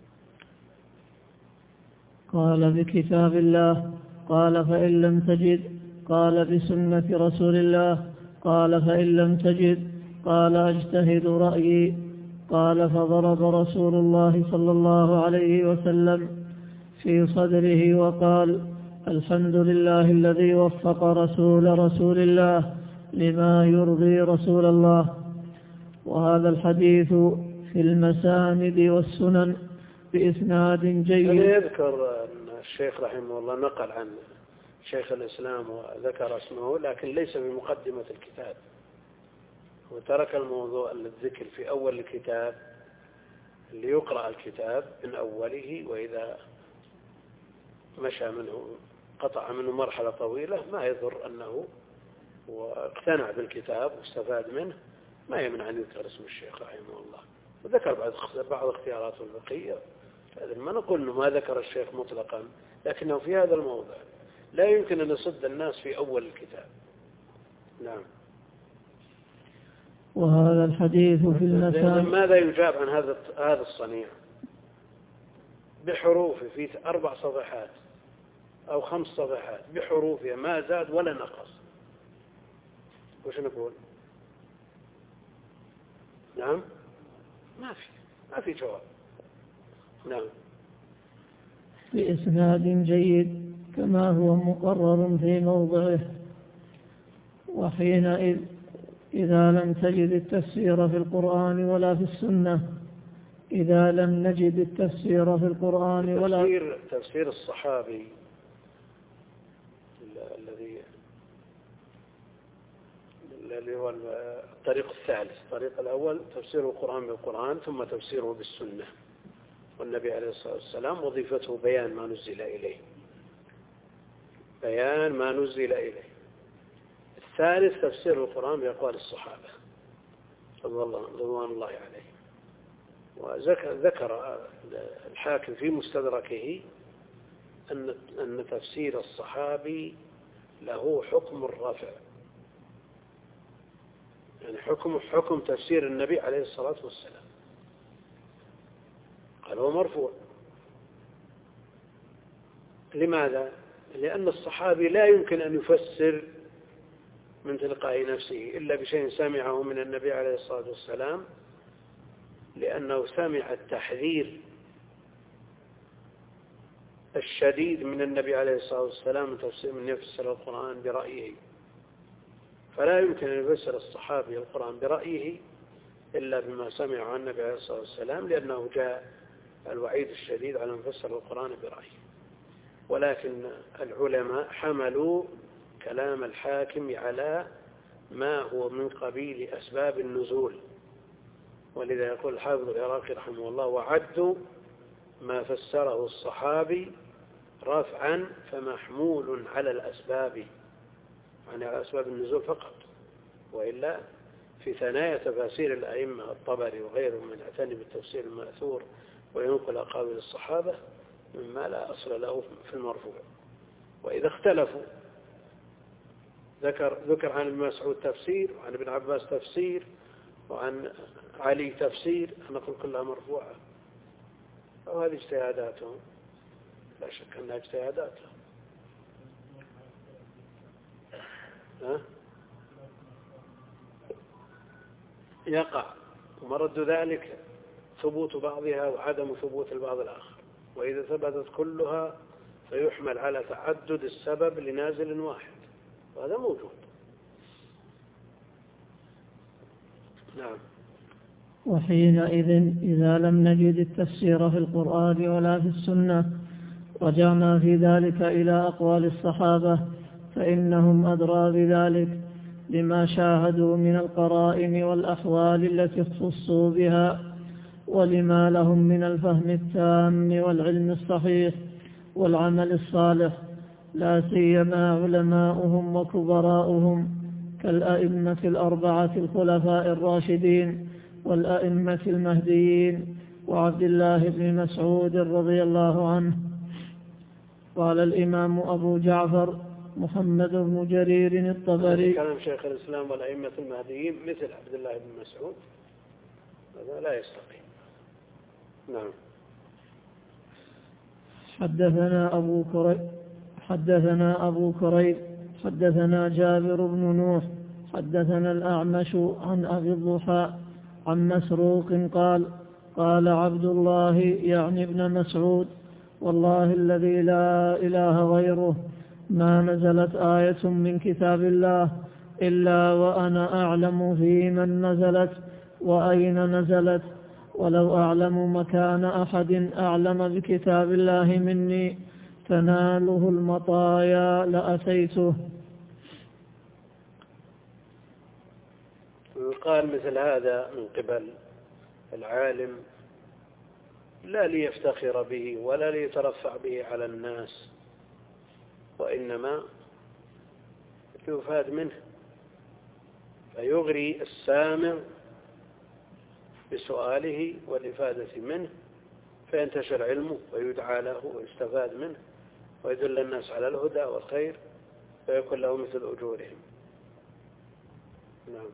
قال بكتاب الله، قال فإن لم تجد، قال بسنة رسول الله، قال فإن لم تجد، قال أجتهد رأيي، قال فضرب رسول الله صلى الله عليه وسلم في صدره وقال: الحمد لله الذي وفق رسول رسول الله لما يرضي رسول الله. وهذا الحديث في المساند والسنن بإسناد جيد. يذكر أن الشيخ رحمه الله نقل عن شيخ الإسلام وذكر اسمه، لكن ليس بمقدمة الكتاب، وترك الموضوع الذكر في أول الكتاب ليقرأ الكتاب من أوله، وإذا مشى منه قطع منه مرحلة طويلة ما يضر أنه واقتنع بالكتاب واستفاد منه، ما يمنع أن يذكر اسم الشيخ رحمه الله. وذكر بعض بعض اختياراته الفقهية، ما نقول أنه ما ذكر الشيخ مطلقا، لكنه في هذا الموضع لا يمكن أن يصد الناس في أول الكتاب. نعم. وهذا الحديث في المساند. ماذا يجاب عن هذا هذا الصنيع بحروفه في أربع صفحات أو خمس صفحات بحروفها ما زاد ولا نقص؟ وش نقول؟ نعم ما في ما في جواب. نعم. بإسناد جيد كما هو مقرر في موضعه. وحينئذ إذا لم تجد التفسير في القرآن ولا في السنة إذا لم نجد التفسير في القرآن ولا تفسير تفسير الصحابي الذي الذي هو الطريق الثالث. الطريق الأول تفسير القرآن بالقرآن، ثم تفسيره بالسنة، والنبي عليه الصلاة والسلام وظيفته بيان ما نزل إليه، بيان ما نزل إليه. الثالث تفسير القرآن بأقوال الصحابة رضوان الله عليهم. وذكر الحاكم في مستدركه أن أن تفسير الصحابي له حكم الرفع، يعني حكم حكم تفسير النبي عليه الصلاة والسلام، قال هو مرفوع. لماذا؟ لأن الصحابي لا يمكن أن يفسر من تلقاء نفسه إلا بشيء سمعه من النبي عليه الصلاة والسلام، لأنه سمع التحذير الشديد من النبي عليه الصلاة والسلام من يفسر القرآن برأيه. فلا يمكن أن يفسر الصحابي القرآن برأيه إلا بما سمع عن النبي عليه الصلاة والسلام، لأنه جاء الوعيد الشديد على من فسر القرآن برأيه. ولكن العلماء حملوا كلام الحاكم على ما هو من قبيل أسباب النزول، ولذا يقول الحافظ العراقي رحمه الله: وعدوا ما فسره الصحابي رفعا فمحمول على الأسباب، يعني على أسباب النزول فقط، وإلا في ثنايا تفاسير الأئمة الطبري وغيرهم من يعتني بالتفسير المأثور وينقل أقاويل الصحابة مما لا أصل له في المرفوع. وإذا اختلفوا ذكر ذكر عن ابن مسعود تفسير، وعن ابن عباس تفسير، وعن علي تفسير، نقول كلها مرفوعة، وهذه اجتهاداتهم لا شك أنها اجتهاداتهم. ها؟ يقع ومرد ذلك ثبوت بعضها وعدم ثبوت البعض الآخر، وإذا ثبتت كلها فيحمل على تعدد السبب لنازل واحد، وهذا موجود. نعم. وحينئذ إذا لم نجد التفسير في القرآن ولا في السنة رجعنا في ذلك إلى أقوال الصحابة، فإنهم أدرى بذلك، لما شاهدوا من القرائن والأحوال التي اختصوا بها، ولما لهم من الفهم التام والعلم الصحيح والعمل الصالح، لا سيما علماؤهم وكبراؤهم كالأئمة الأربعة الخلفاء الراشدين والأئمة المهديين وعبد الله بن مسعود رضي الله عنه. قال الإمام أبو جعفر محمد بن جرير الطبري: كلام شيخ الإسلام والأئمة المهديين مثل عبد الله بن مسعود هذا لا يستقيم. نعم. حدثنا أبو كريب حدثنا أبو كريب حدثنا جابر بن نوح حدثنا الأعمش عن أبي الضحى عن مسروق قال: قال عبد الله يعني ابن مسعود: والله الذي لا إله غيره ما نزلت آية من كتاب الله إلا وأنا أعلم في من نزلت وأين نزلت، ولو أعلم مكان أحد أعلم بكتاب الله مني تناله المطايا لأتيته. قال مثل هذا من قبل العالم لا ليفتخر به ولا ليترفع به على الناس، وإنما يفاد منه فيغري السامع بسؤاله والإفادة منه فينتشر علمه ويدعى له ويستفاد منه ويدل الناس على الهدى والخير فيكون له مثل أجورهم. نعم.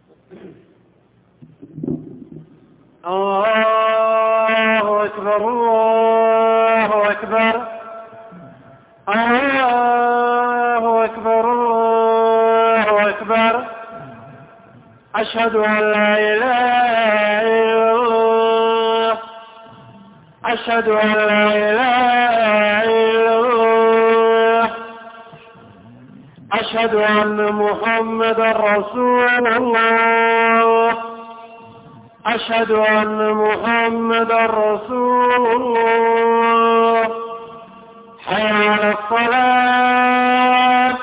الله أكبر الله أكبر الله أكبر الله أكبر أشهد أن لا إله إلا الله أشهد أن لا إله إلا الله أشهد أن محمدا رسول الله أشهد أن محمدا رسول الله حي على الصلاة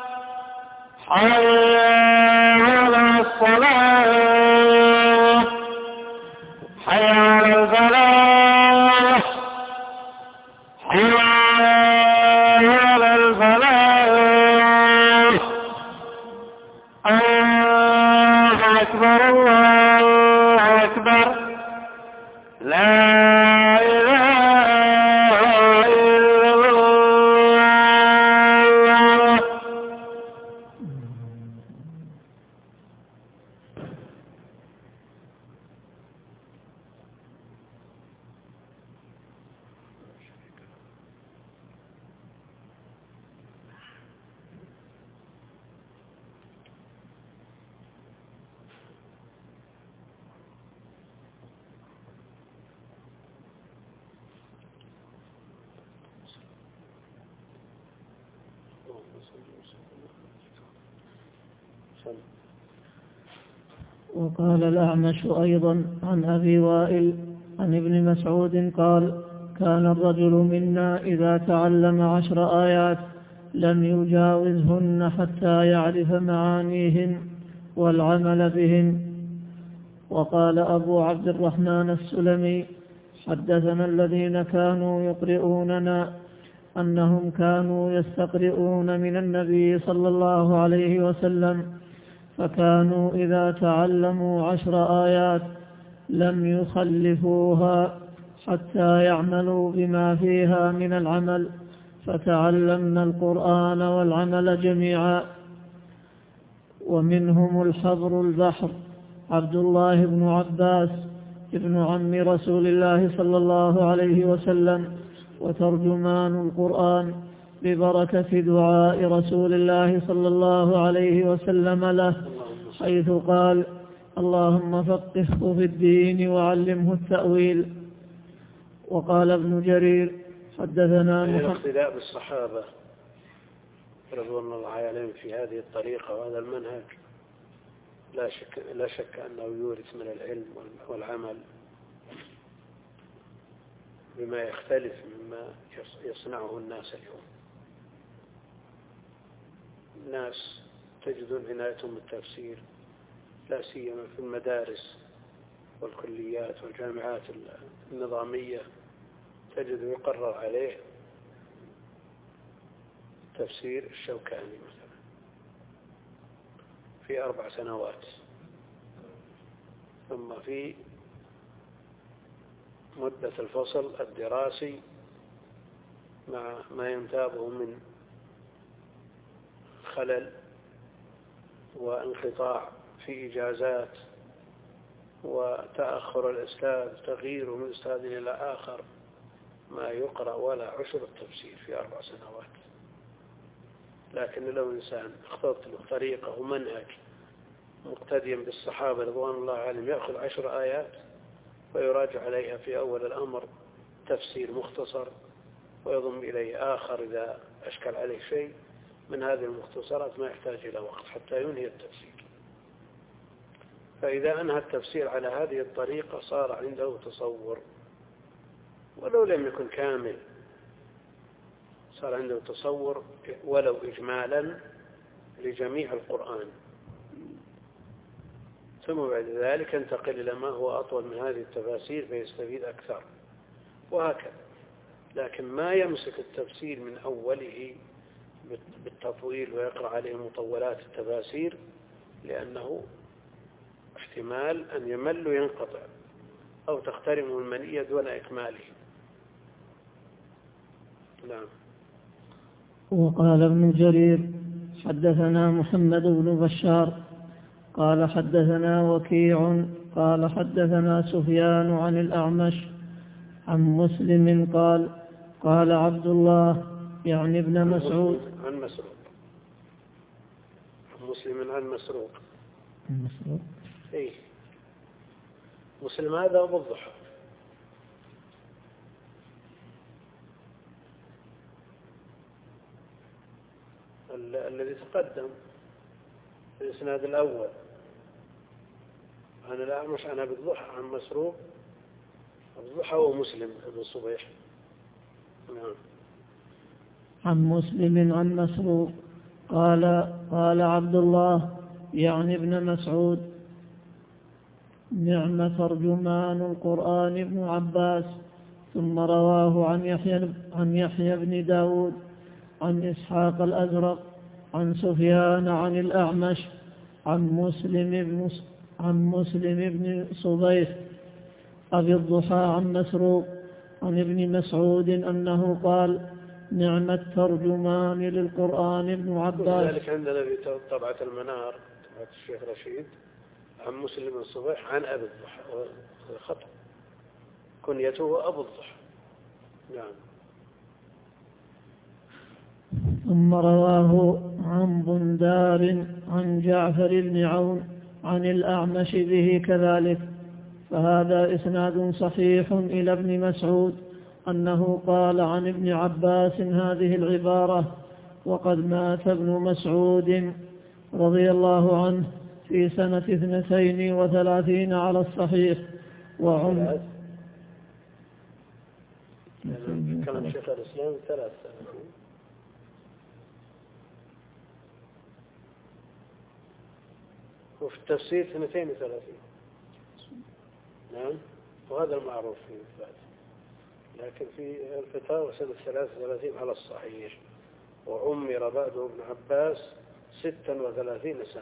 حي على الصلاة حي على الفلاح حي على الفلاح. الله أكبر الله أكبر لا إله إلا الله. وقال الأعمش أيضا عن أبي وائل عن ابن مسعود قال: كان الرجل منا إذا تعلم عشر آيات لم يجاوزهن حتى يعرف معانيهن والعمل بهن. وقال أبو عبد الرحمن السلمي: حدثنا الذين كانوا يقرؤوننا أنهم كانوا يستقرؤون من النبي صلى الله عليه وسلم، فكانوا إذا تعلموا عشر آيات لم يخلفوها حتى يعملوا بما فيها من العمل، فتعلمنا القرآن والعمل جميعا. ومنهم الحبر البحر عبد الله بن عباس ابن عم رسول الله صلى الله عليه وسلم وترجمان القرآن ببركة دعاء رسول الله صلى الله عليه وسلم له، حيث قال: اللهم فقهه في الدين وعلمه التأويل. وقال ابن جرير: حدثنا الاقتداء بالصحابة رضوان الله عليهم في هذه الطريقة وهذا المنهج لا شك, لا شك أنه يورث من العلم والعمل بما يختلف مما يصنعه الناس اليوم. الناس تجدون عنايتهم بالتفسير، لا سيما في المدارس والكليات والجامعات النظامية، تجد يقرر عليه تفسير الشوكاني مثلا في أربع سنوات، ثم في مدة الفصل الدراسي مع ما ينتابه من خلل وانقطاع في إجازات وتأخر الأستاذ، تغييره من أستاذ إلى آخر، ما يقرأ ولا عشر التفسير في أربع سنوات. لكن لو إنسان اخترت له طريقة ومنهج مقتديا بالصحابة رضوان الله عليهم، يأخذ عشر آيات ويراجع عليها في أول الأمر تفسير مختصر، ويضم إليه آخر إذا أشكل عليه شيء من هذه المختصرات، ما يحتاج إلى وقت حتى ينهي التفسير. فإذا أنهى التفسير على هذه الطريقة صار عنده تصور، ولو لم يكن كامل صار عنده تصور ولو إجمالا لجميع القرآن، ثم بعد ذلك ينتقل إلى ما هو أطول من هذه التفاسير فيستفيد أكثر، وهكذا. لكن ما يمسك التفسير من أوله بالتطويل ويقرأ عليه مطولات التفاسير، لأنه احتمال أن يمل وينقطع أو تخترمه المنية دون إكماله. نعم. وقال ابن جرير حدثنا محمد بن بشار قال حدثنا وكيع قال حدثنا سفيان عن الأعمش عن مسلم قال قال عبد الله يعني ابن مسعود عن مسروق، مسلم عن مسروق مسروق ايه مسلم هذا أبو الضحى، الذي تقدم في الإسناد الأول عن الأعمش عن أبي الضحى عن مسروق. أبو الضحى هو مسلم ابن الصبيح. نعم. عن مسلم عن مسروق قال قال عبد الله يعني ابن مسعود نعم ترجمان القرآن ابن عباس. ثم رواه عن يحيى عن يحيى بن داود عن إسحاق الأزرق عن سفيان عن الأعمش عن مسلم بن عن مسلم بن صبيح أبي الضحى عن مسروق عن ابن مسعود أنه قال نعم الترجمان للقرآن ابن عباس. ذلك عندنا في طبعة المنار طبعة الشيخ رشيد عن مسلم بن صبيح عن أبي الضحى، خطأ، كنيته أبو الضحى. نعم. ثم رواه عن بندار عن جعفر بن عون عن الأعمش به كذلك، فهذا إسناد صحيح إلى ابن مسعود أنه قال عن ابن عباس هذه العبارة، وقد مات ابن مسعود رضي الله عنه في سنة اثنتين وثلاثين على الصحيح. وعمر كلام شيخ الإسلام ثلاث سنة وفي التفسير اثنتين وثلاثين. نعم، وهذا المعروف في الفاتح، لكن في الفتاوى سنة ثلاث وثلاثين على الصحيح. وعمر بعده ابن عباس ستا وثلاثين سنة.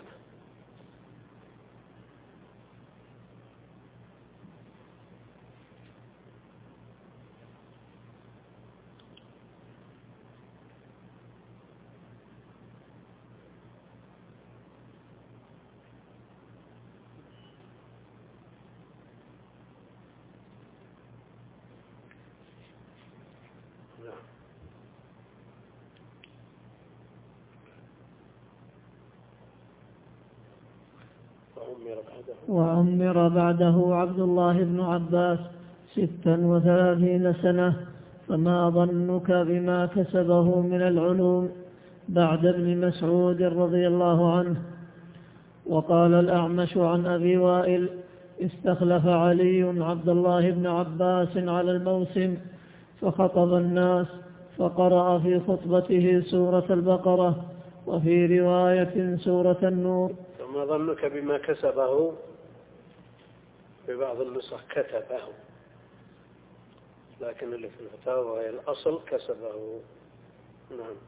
وعمر بعده عبد الله بن عباس ستا وثلاثين سنة، فما ظنك بما كسبه من العلوم بعد ابن مسعود رضي الله عنه. وقال الأعمش عن أبي وائل استخلف علي عبد الله بن عباس على الموسم فخطب الناس فقرأ في خطبته سورة البقرة وفي رواية سورة النور. فما ظنك بما كسبه؟ في بعض النسخ كتبه، لكن اللي في الفتاوى الأصل كسبه. نعم.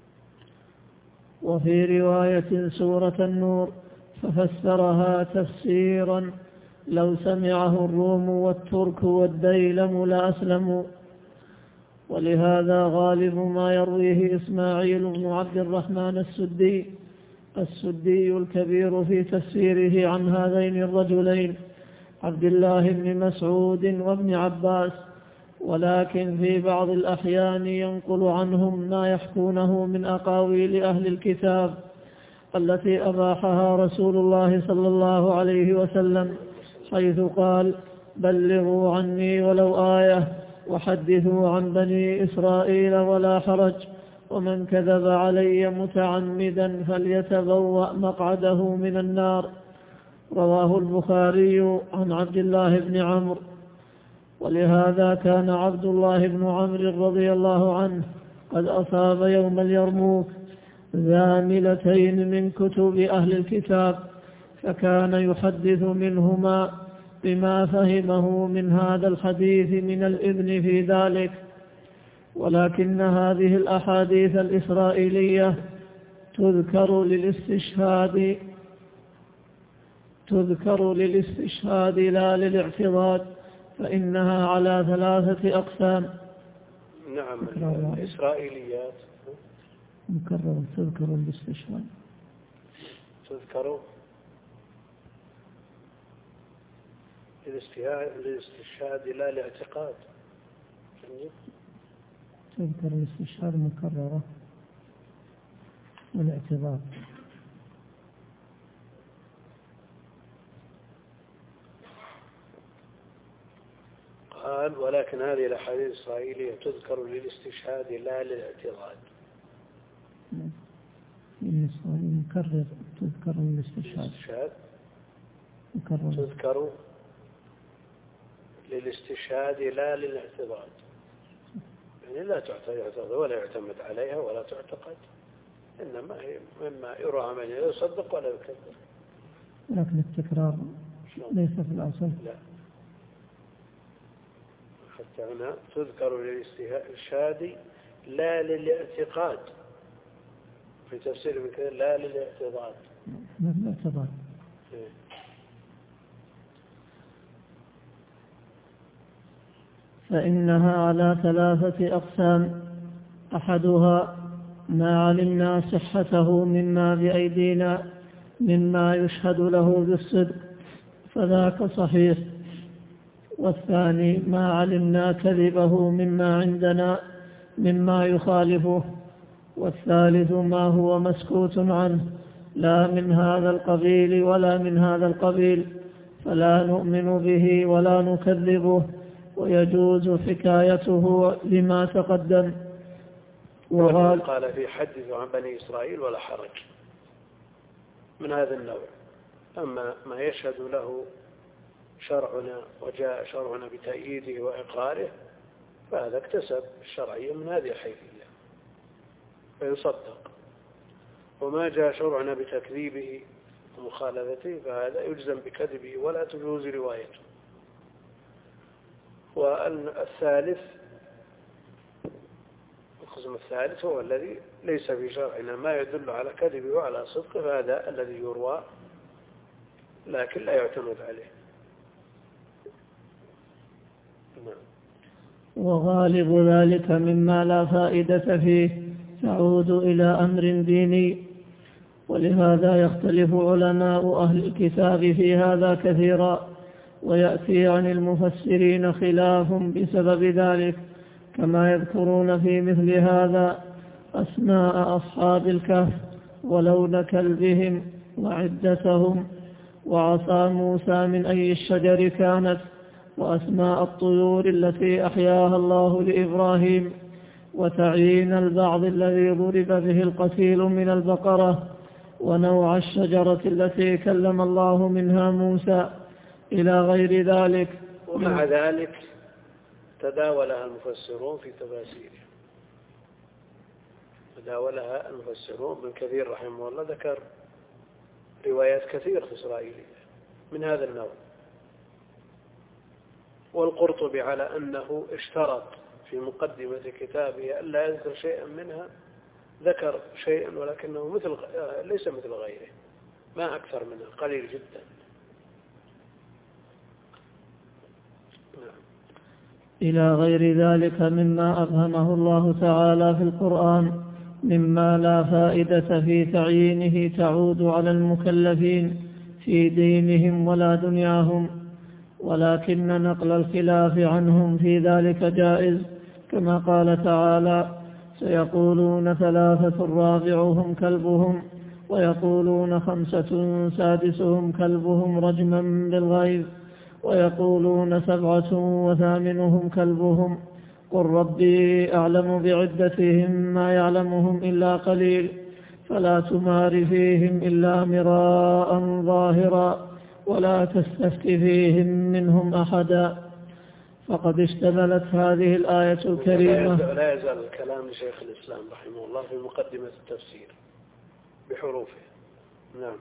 وفي رواية سورة النور ففسرها تفسيرا لو سمعه الروم والترك والديلم لأسلموا. ولهذا غالب ما يرويه إسماعيل بن عبد الرحمن السدي السدي الكبير في تفسيره عن هذين الرجلين عبد الله بن مسعود وابن عباس، ولكن في بعض الأحيان ينقل عنهم ما يحكونه من أقاويل أهل الكتاب التي أباحها رسول الله صلى الله عليه وسلم، حيث قال: بلغوا عني ولو آية وحدثوا عن بني إسرائيل ولا حرج، ومن كذب علي متعمدا فليتبوأ مقعده من النار. رواه البخاري عن عبد الله بن عمرو. ولهذا كان عبد الله بن عمرو رضي الله عنه قد أصاب يوم اليرموك ذاملتين من كتب أهل الكتاب، فكان يحدث منهما بما فهمه من هذا الحديث من الإذن في ذلك. ولكن هذه الأحاديث الإسرائيلية تذكر للاستشهاد تذكر للاستشهاد لا للاعتضاد، فإنها على ثلاثة أقسام. نعم. الإسرائيليات مكرر تذكر الاستشهاد تذكر الاستشهاد لا الاعتقاد. تذكر الاستشهاد مكررة والاعتبار. قال: ولكن هذه الأحاديث الإسرائيلية تذكر للاستشهاد لا للاعتقاد. الإسرائيلي مكرر تذكر للاستشهاد مكرر تذكر للاستشهاد لا للاعتقاد، يعني لا تعتقد ولا يعتمد عليها ولا تعتقد، إنما هي مما يروى من يصدق ولا يكذب. لكن التكرار ليس في الأصل. لا، حتى هنا تذكر للاستشهاد لا للاعتقاد، في تفسير من كذا لا للاعتقاد. لا للاعتقاد. فإنها على ثلاثة أقسام: أحدها ما علمنا صحته مما بأيدينا مما يشهد له بالصدق فذاك صحيح، والثاني ما علمنا كذبه مما عندنا مما يخالفه، والثالث ما هو مسكوت عنه لا من هذا القبيل ولا من هذا القبيل، فلا نؤمن به ولا نكذبه، ويجوز حكايته لما تقدم. وقال قال في حدث عن بني إسرائيل ولا حرج من هذا النوع. أما ما يشهد له شرعنا وجاء شرعنا بتأييده وإقراره فهذا اكتسب الشرعية من هذه الحيثية فيصدق، وما جاء شرعنا بتكذيبه ومخالفته فهذا يجزم بكذبه ولا تجوز روايته. والثالث القسم الثالث هو الذي ليس في شرعنا ما يدل على كذبه وعلى صدقه، فهذا الذي يروى لكن لا يعتمد عليه. وغالب ذلك مما لا فائدة فيه تعود إلى أمر ديني، ولهذا يختلف علماء أهل الكتاب في هذا كثيرا، ويأتي عن المفسرين خلاف بسبب ذلك، كما يذكرون في مثل هذا أسماء أصحاب الكهف ولون كلبهم وعدتهم وعصا موسى من أي الشجر كانت، وأسماء الطيور التي أحياها الله لإبراهيم، وتعيين البعض الذي ضرب به القتيل من البقرة، ونوع الشجرة التي كلم الله منها موسى، إلى غير ذلك. ومع ذلك تداولها المفسرون في تفاسيره، تداولها المفسرون. ابن كثير رحمه الله ذكر روايات كثيرة إسرائيلية من هذا النوع، والقرطبي على أنه اشترط في مقدمة كتابه ألا يذكر شيئا منها، ذكر شيئا ولكنه مثل ليس مثل غيره، ما أكثر منه، قليل جدا. إلى غير ذلك مما أفهمه الله تعالى في القرآن مما لا فائدة في تعيينه تعود على المكلفين في دينهم ولا دنياهم، ولكن نقل الخلاف عنهم في ذلك جائز، كما قال تعالى: سيقولون ثلاثة رابعهم كلبهم ويقولون خمسة سادسهم كلبهم رجما بالغيظ ويقولون سبعة وثامنهم كلبهم قل ربي أعلم بعدتهم ما يعلمهم إلا قليل فلا تمار فيهم إلا مراء ظاهرا ولا تستفت فيهم منهم أحدا. فقد اشتملت هذه الآية الكريمة. لا يزال الكلام لشيخ الإسلام رحمه الله في مقدمة التفسير بحروفه. نعم.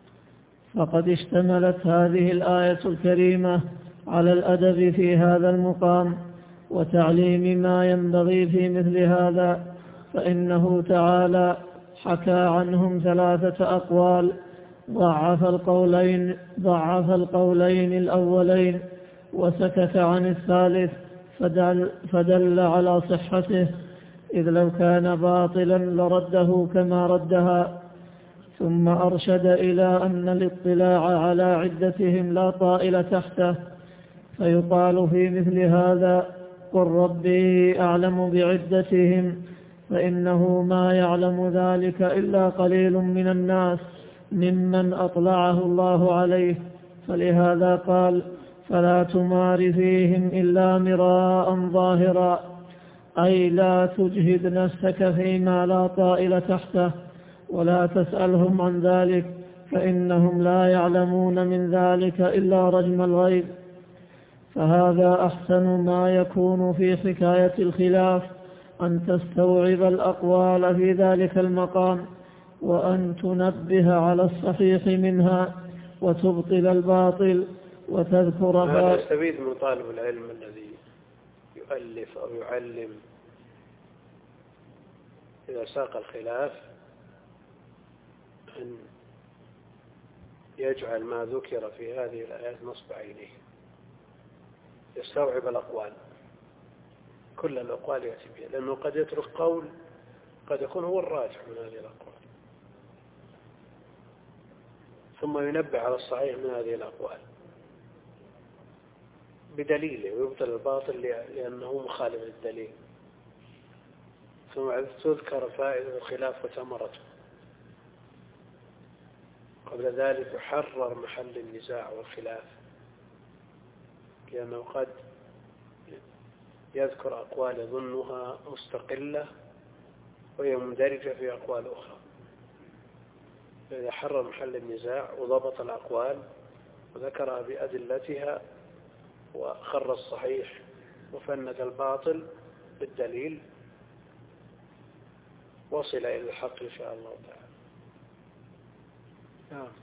فقد اشتملت هذه الآية الكريمة على الأدب في هذا المقام وتعليم ما ينبغي في مثل هذا، فإنه تعالى حكى عنهم ثلاثة أقوال، ضعف القولين, ضعف القولين الأولين وسكت عن الثالث، فدل, فدل على صحته، إذ لو كان باطلا لرده كما ردها. ثم أرشد إلى أن الاطلاع على عدتهم لا طائل تحته، فيقال في مثل هذا: قل ربي أعلم بعدتهم، فإنه ما يعلم ذلك إلا قليل من الناس ممن أطلعه الله عليه. فلهذا قال: فلا تمار فيهم إلا مراء ظاهرا، أي لا تجهد نفسك فيما لا طائل تحته، ولا تسألهم عن ذلك، فإنهم لا يعلمون من ذلك إلا رجم الغيب. فهذا أحسن ما يكون في حكاية الخلاف، أن تستوعب الأقوال في ذلك المقام، وأن تنبه على الصحيح منها وتبطل الباطل وتذكر. هذا يستفيد من طالب العلم الذي يؤلف أو يعلم إذا ساق الخلاف أن يجعل ما ذكر في هذه الآيات نصب عينيه، يستوعب الأقوال، كل الأقوال يأتي بها، لأنه قد يترك قول قد يكون هو الراجح من هذه الأقوال، ثم ينبه على الصحيح من هذه الأقوال بدليله، ويبطل الباطل لأنه مخالف للدليل، ثم تذكر فائدة الخلاف وثمرته. قبل ذلك يحرر محل النزاع والخلاف، لأنه قد يذكر أقوال يظنها مستقلة وهي مندرجة في أقوال أخرى، فإذا حرر محل النزاع وضبط الأقوال وذكرها بأدلتها وخر الصحيح وفند الباطل بالدليل، وصل إلى الحق إن شاء الله تعالى. نعم.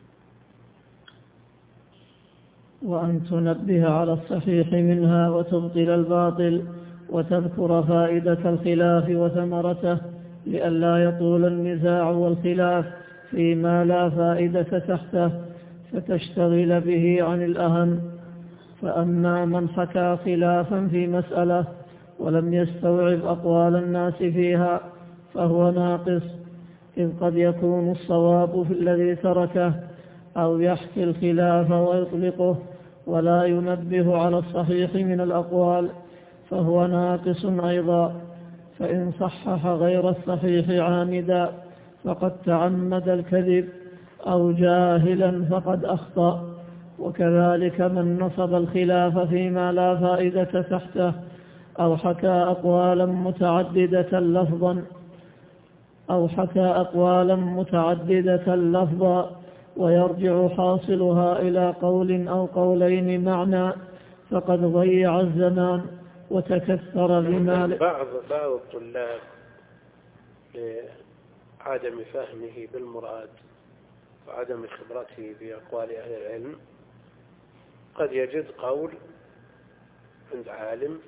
وأن تنبه على الصحيح منها وتبطل الباطل وتذكر فائدة الخلاف وثمرته، لئلا يطول النزاع والخلاف فيما لا فائدة تحته فتشتغل به عن الأهم. فأما من حكى خلافا في مسألة ولم يستوعب أقوال الناس فيها فهو ناقص، إذ قد يكون الصواب في الذي تركه، أو يحكي الخلاف ويطلقه ولا ينبه على الصحيح من الأقوال فهو ناقص أيضا. فإن صحح غير الصحيح عامدا فقد تعمد الكذب، أو جاهلا فقد أخطأ. وكذلك من نصب الخلاف فيما لا فائدة تحته، أو حكى أقوالا متعددة لفظا أو حكى أقوالا متعددة لفظا ويرجع حاصلها إلى قول أو قولين معنى، فقد ضيع الزمان وتكثر بما بعض بعض الطلاب لعدم فهمه بالمراد وعدم خبرته بأقوال أهل العلم قد يجد قول عند عالم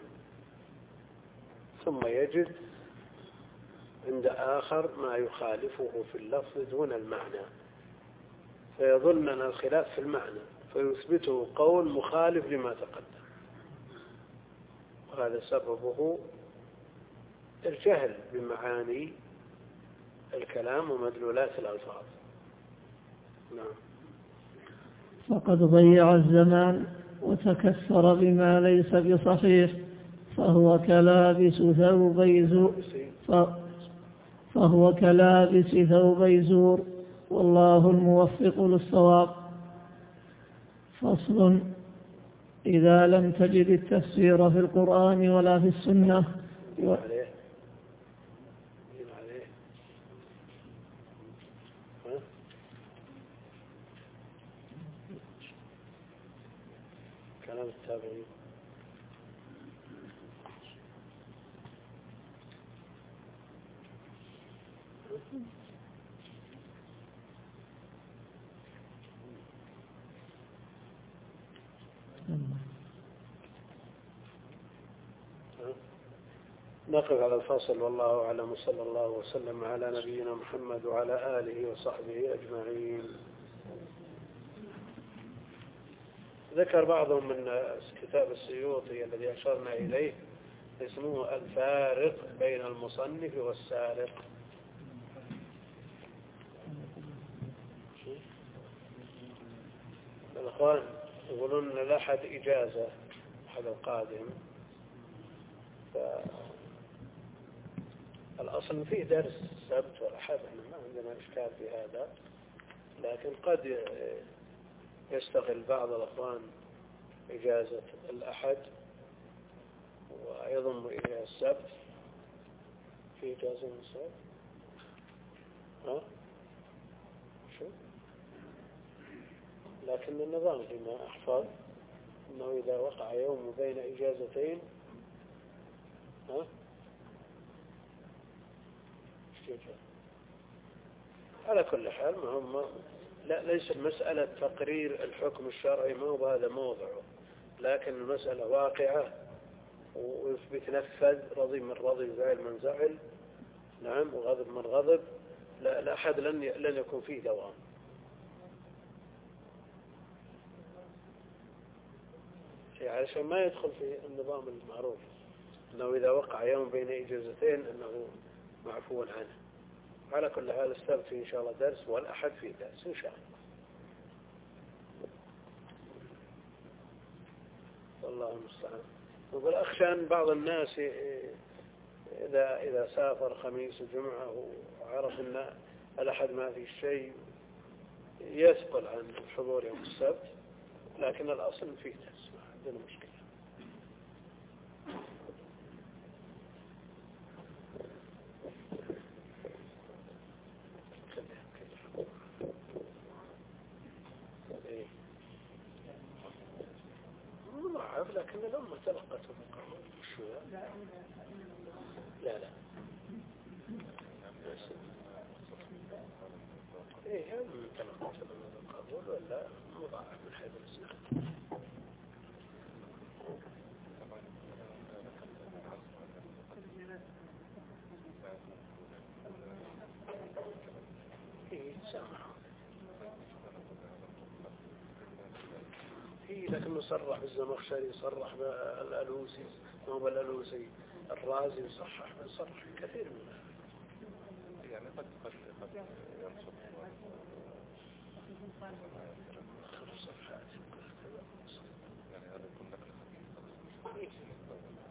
ثم يجد عند آخر ما يخالفه في اللفظ دون المعنى، فيظن أن الخلاف في المعنى فيثبته قول مخالف لما تقدم، وهذا سببه الجهل بمعاني الكلام ومدلولات الألفاظ. نعم. فقد ضيع الزمان وتكثر بما ليس بصحيح، فهو كلابس ثوبي زور فهو كلابس ثوبي زور، والله الموفق للصواب. فصل: إذا لم تجد التفسير في القرآن ولا في السنة و... كلام التابعين. نقف على الفصل، والله أعلم، صلى الله وسلم على نبينا محمد وعلى آله وصحبه أجمعين. ذكر بعضهم من كتاب السيوطي الذي أشرنا إليه اسمه الفارق بين المصنف والسارق. الأخوان يقولون لأحد إجازة، أحد القادم، الأصل فيه درس السبت والأحد، ما عندنا إشكال في هذا، لكن قد يستغل بعض الأخوان إجازة الأحد ويضم إليها السبت. في إجازة من السبت؟ ها؟ شو؟ لكن النظام فيما أحفظ أنه إذا وقع يوم بين إجازتين، ها؟ على كل حال ما هم لا ليس المسألة تقرير الحكم الشرعي، ما هو هذا موضعه، لكن المسألة واقعة ويثبت نفذ، رضي من رضي زعل من زعل، نعم، وغضب من غضب، لا, لا أحد لن لن يكون فيه دوام. عشان ما يدخل في النظام المعروف أنه إذا وقع يوم بين إجازتين أنه معفو عنه. على كل حال السبت إن شاء الله درس، والأحد فيه درس إن شاء الله. والله المستعان. وبالأخشى أن بعض الناس إذا إذا سافر خميس وجمعة وعرف أن الأحد ما فيه شيء يثقل عن الحضور يوم السبت، لكن الأصل فيه درس، ما عندنا مشكلة. لكن الأمة تلقته من قبل الشيوع. لا لا إيه هم تلقته من قبل ولا مضاعف من حيث الإسناد. إيه سامحوا إيه، لكنه صرح بالزمخشري، صرح بالألوسي، ما هو بالألوسي، الرازي صحح صرح كثير منه. يعني قد قد قد ينصب خمس صفحات يعني هذا يكون نقل خفيف.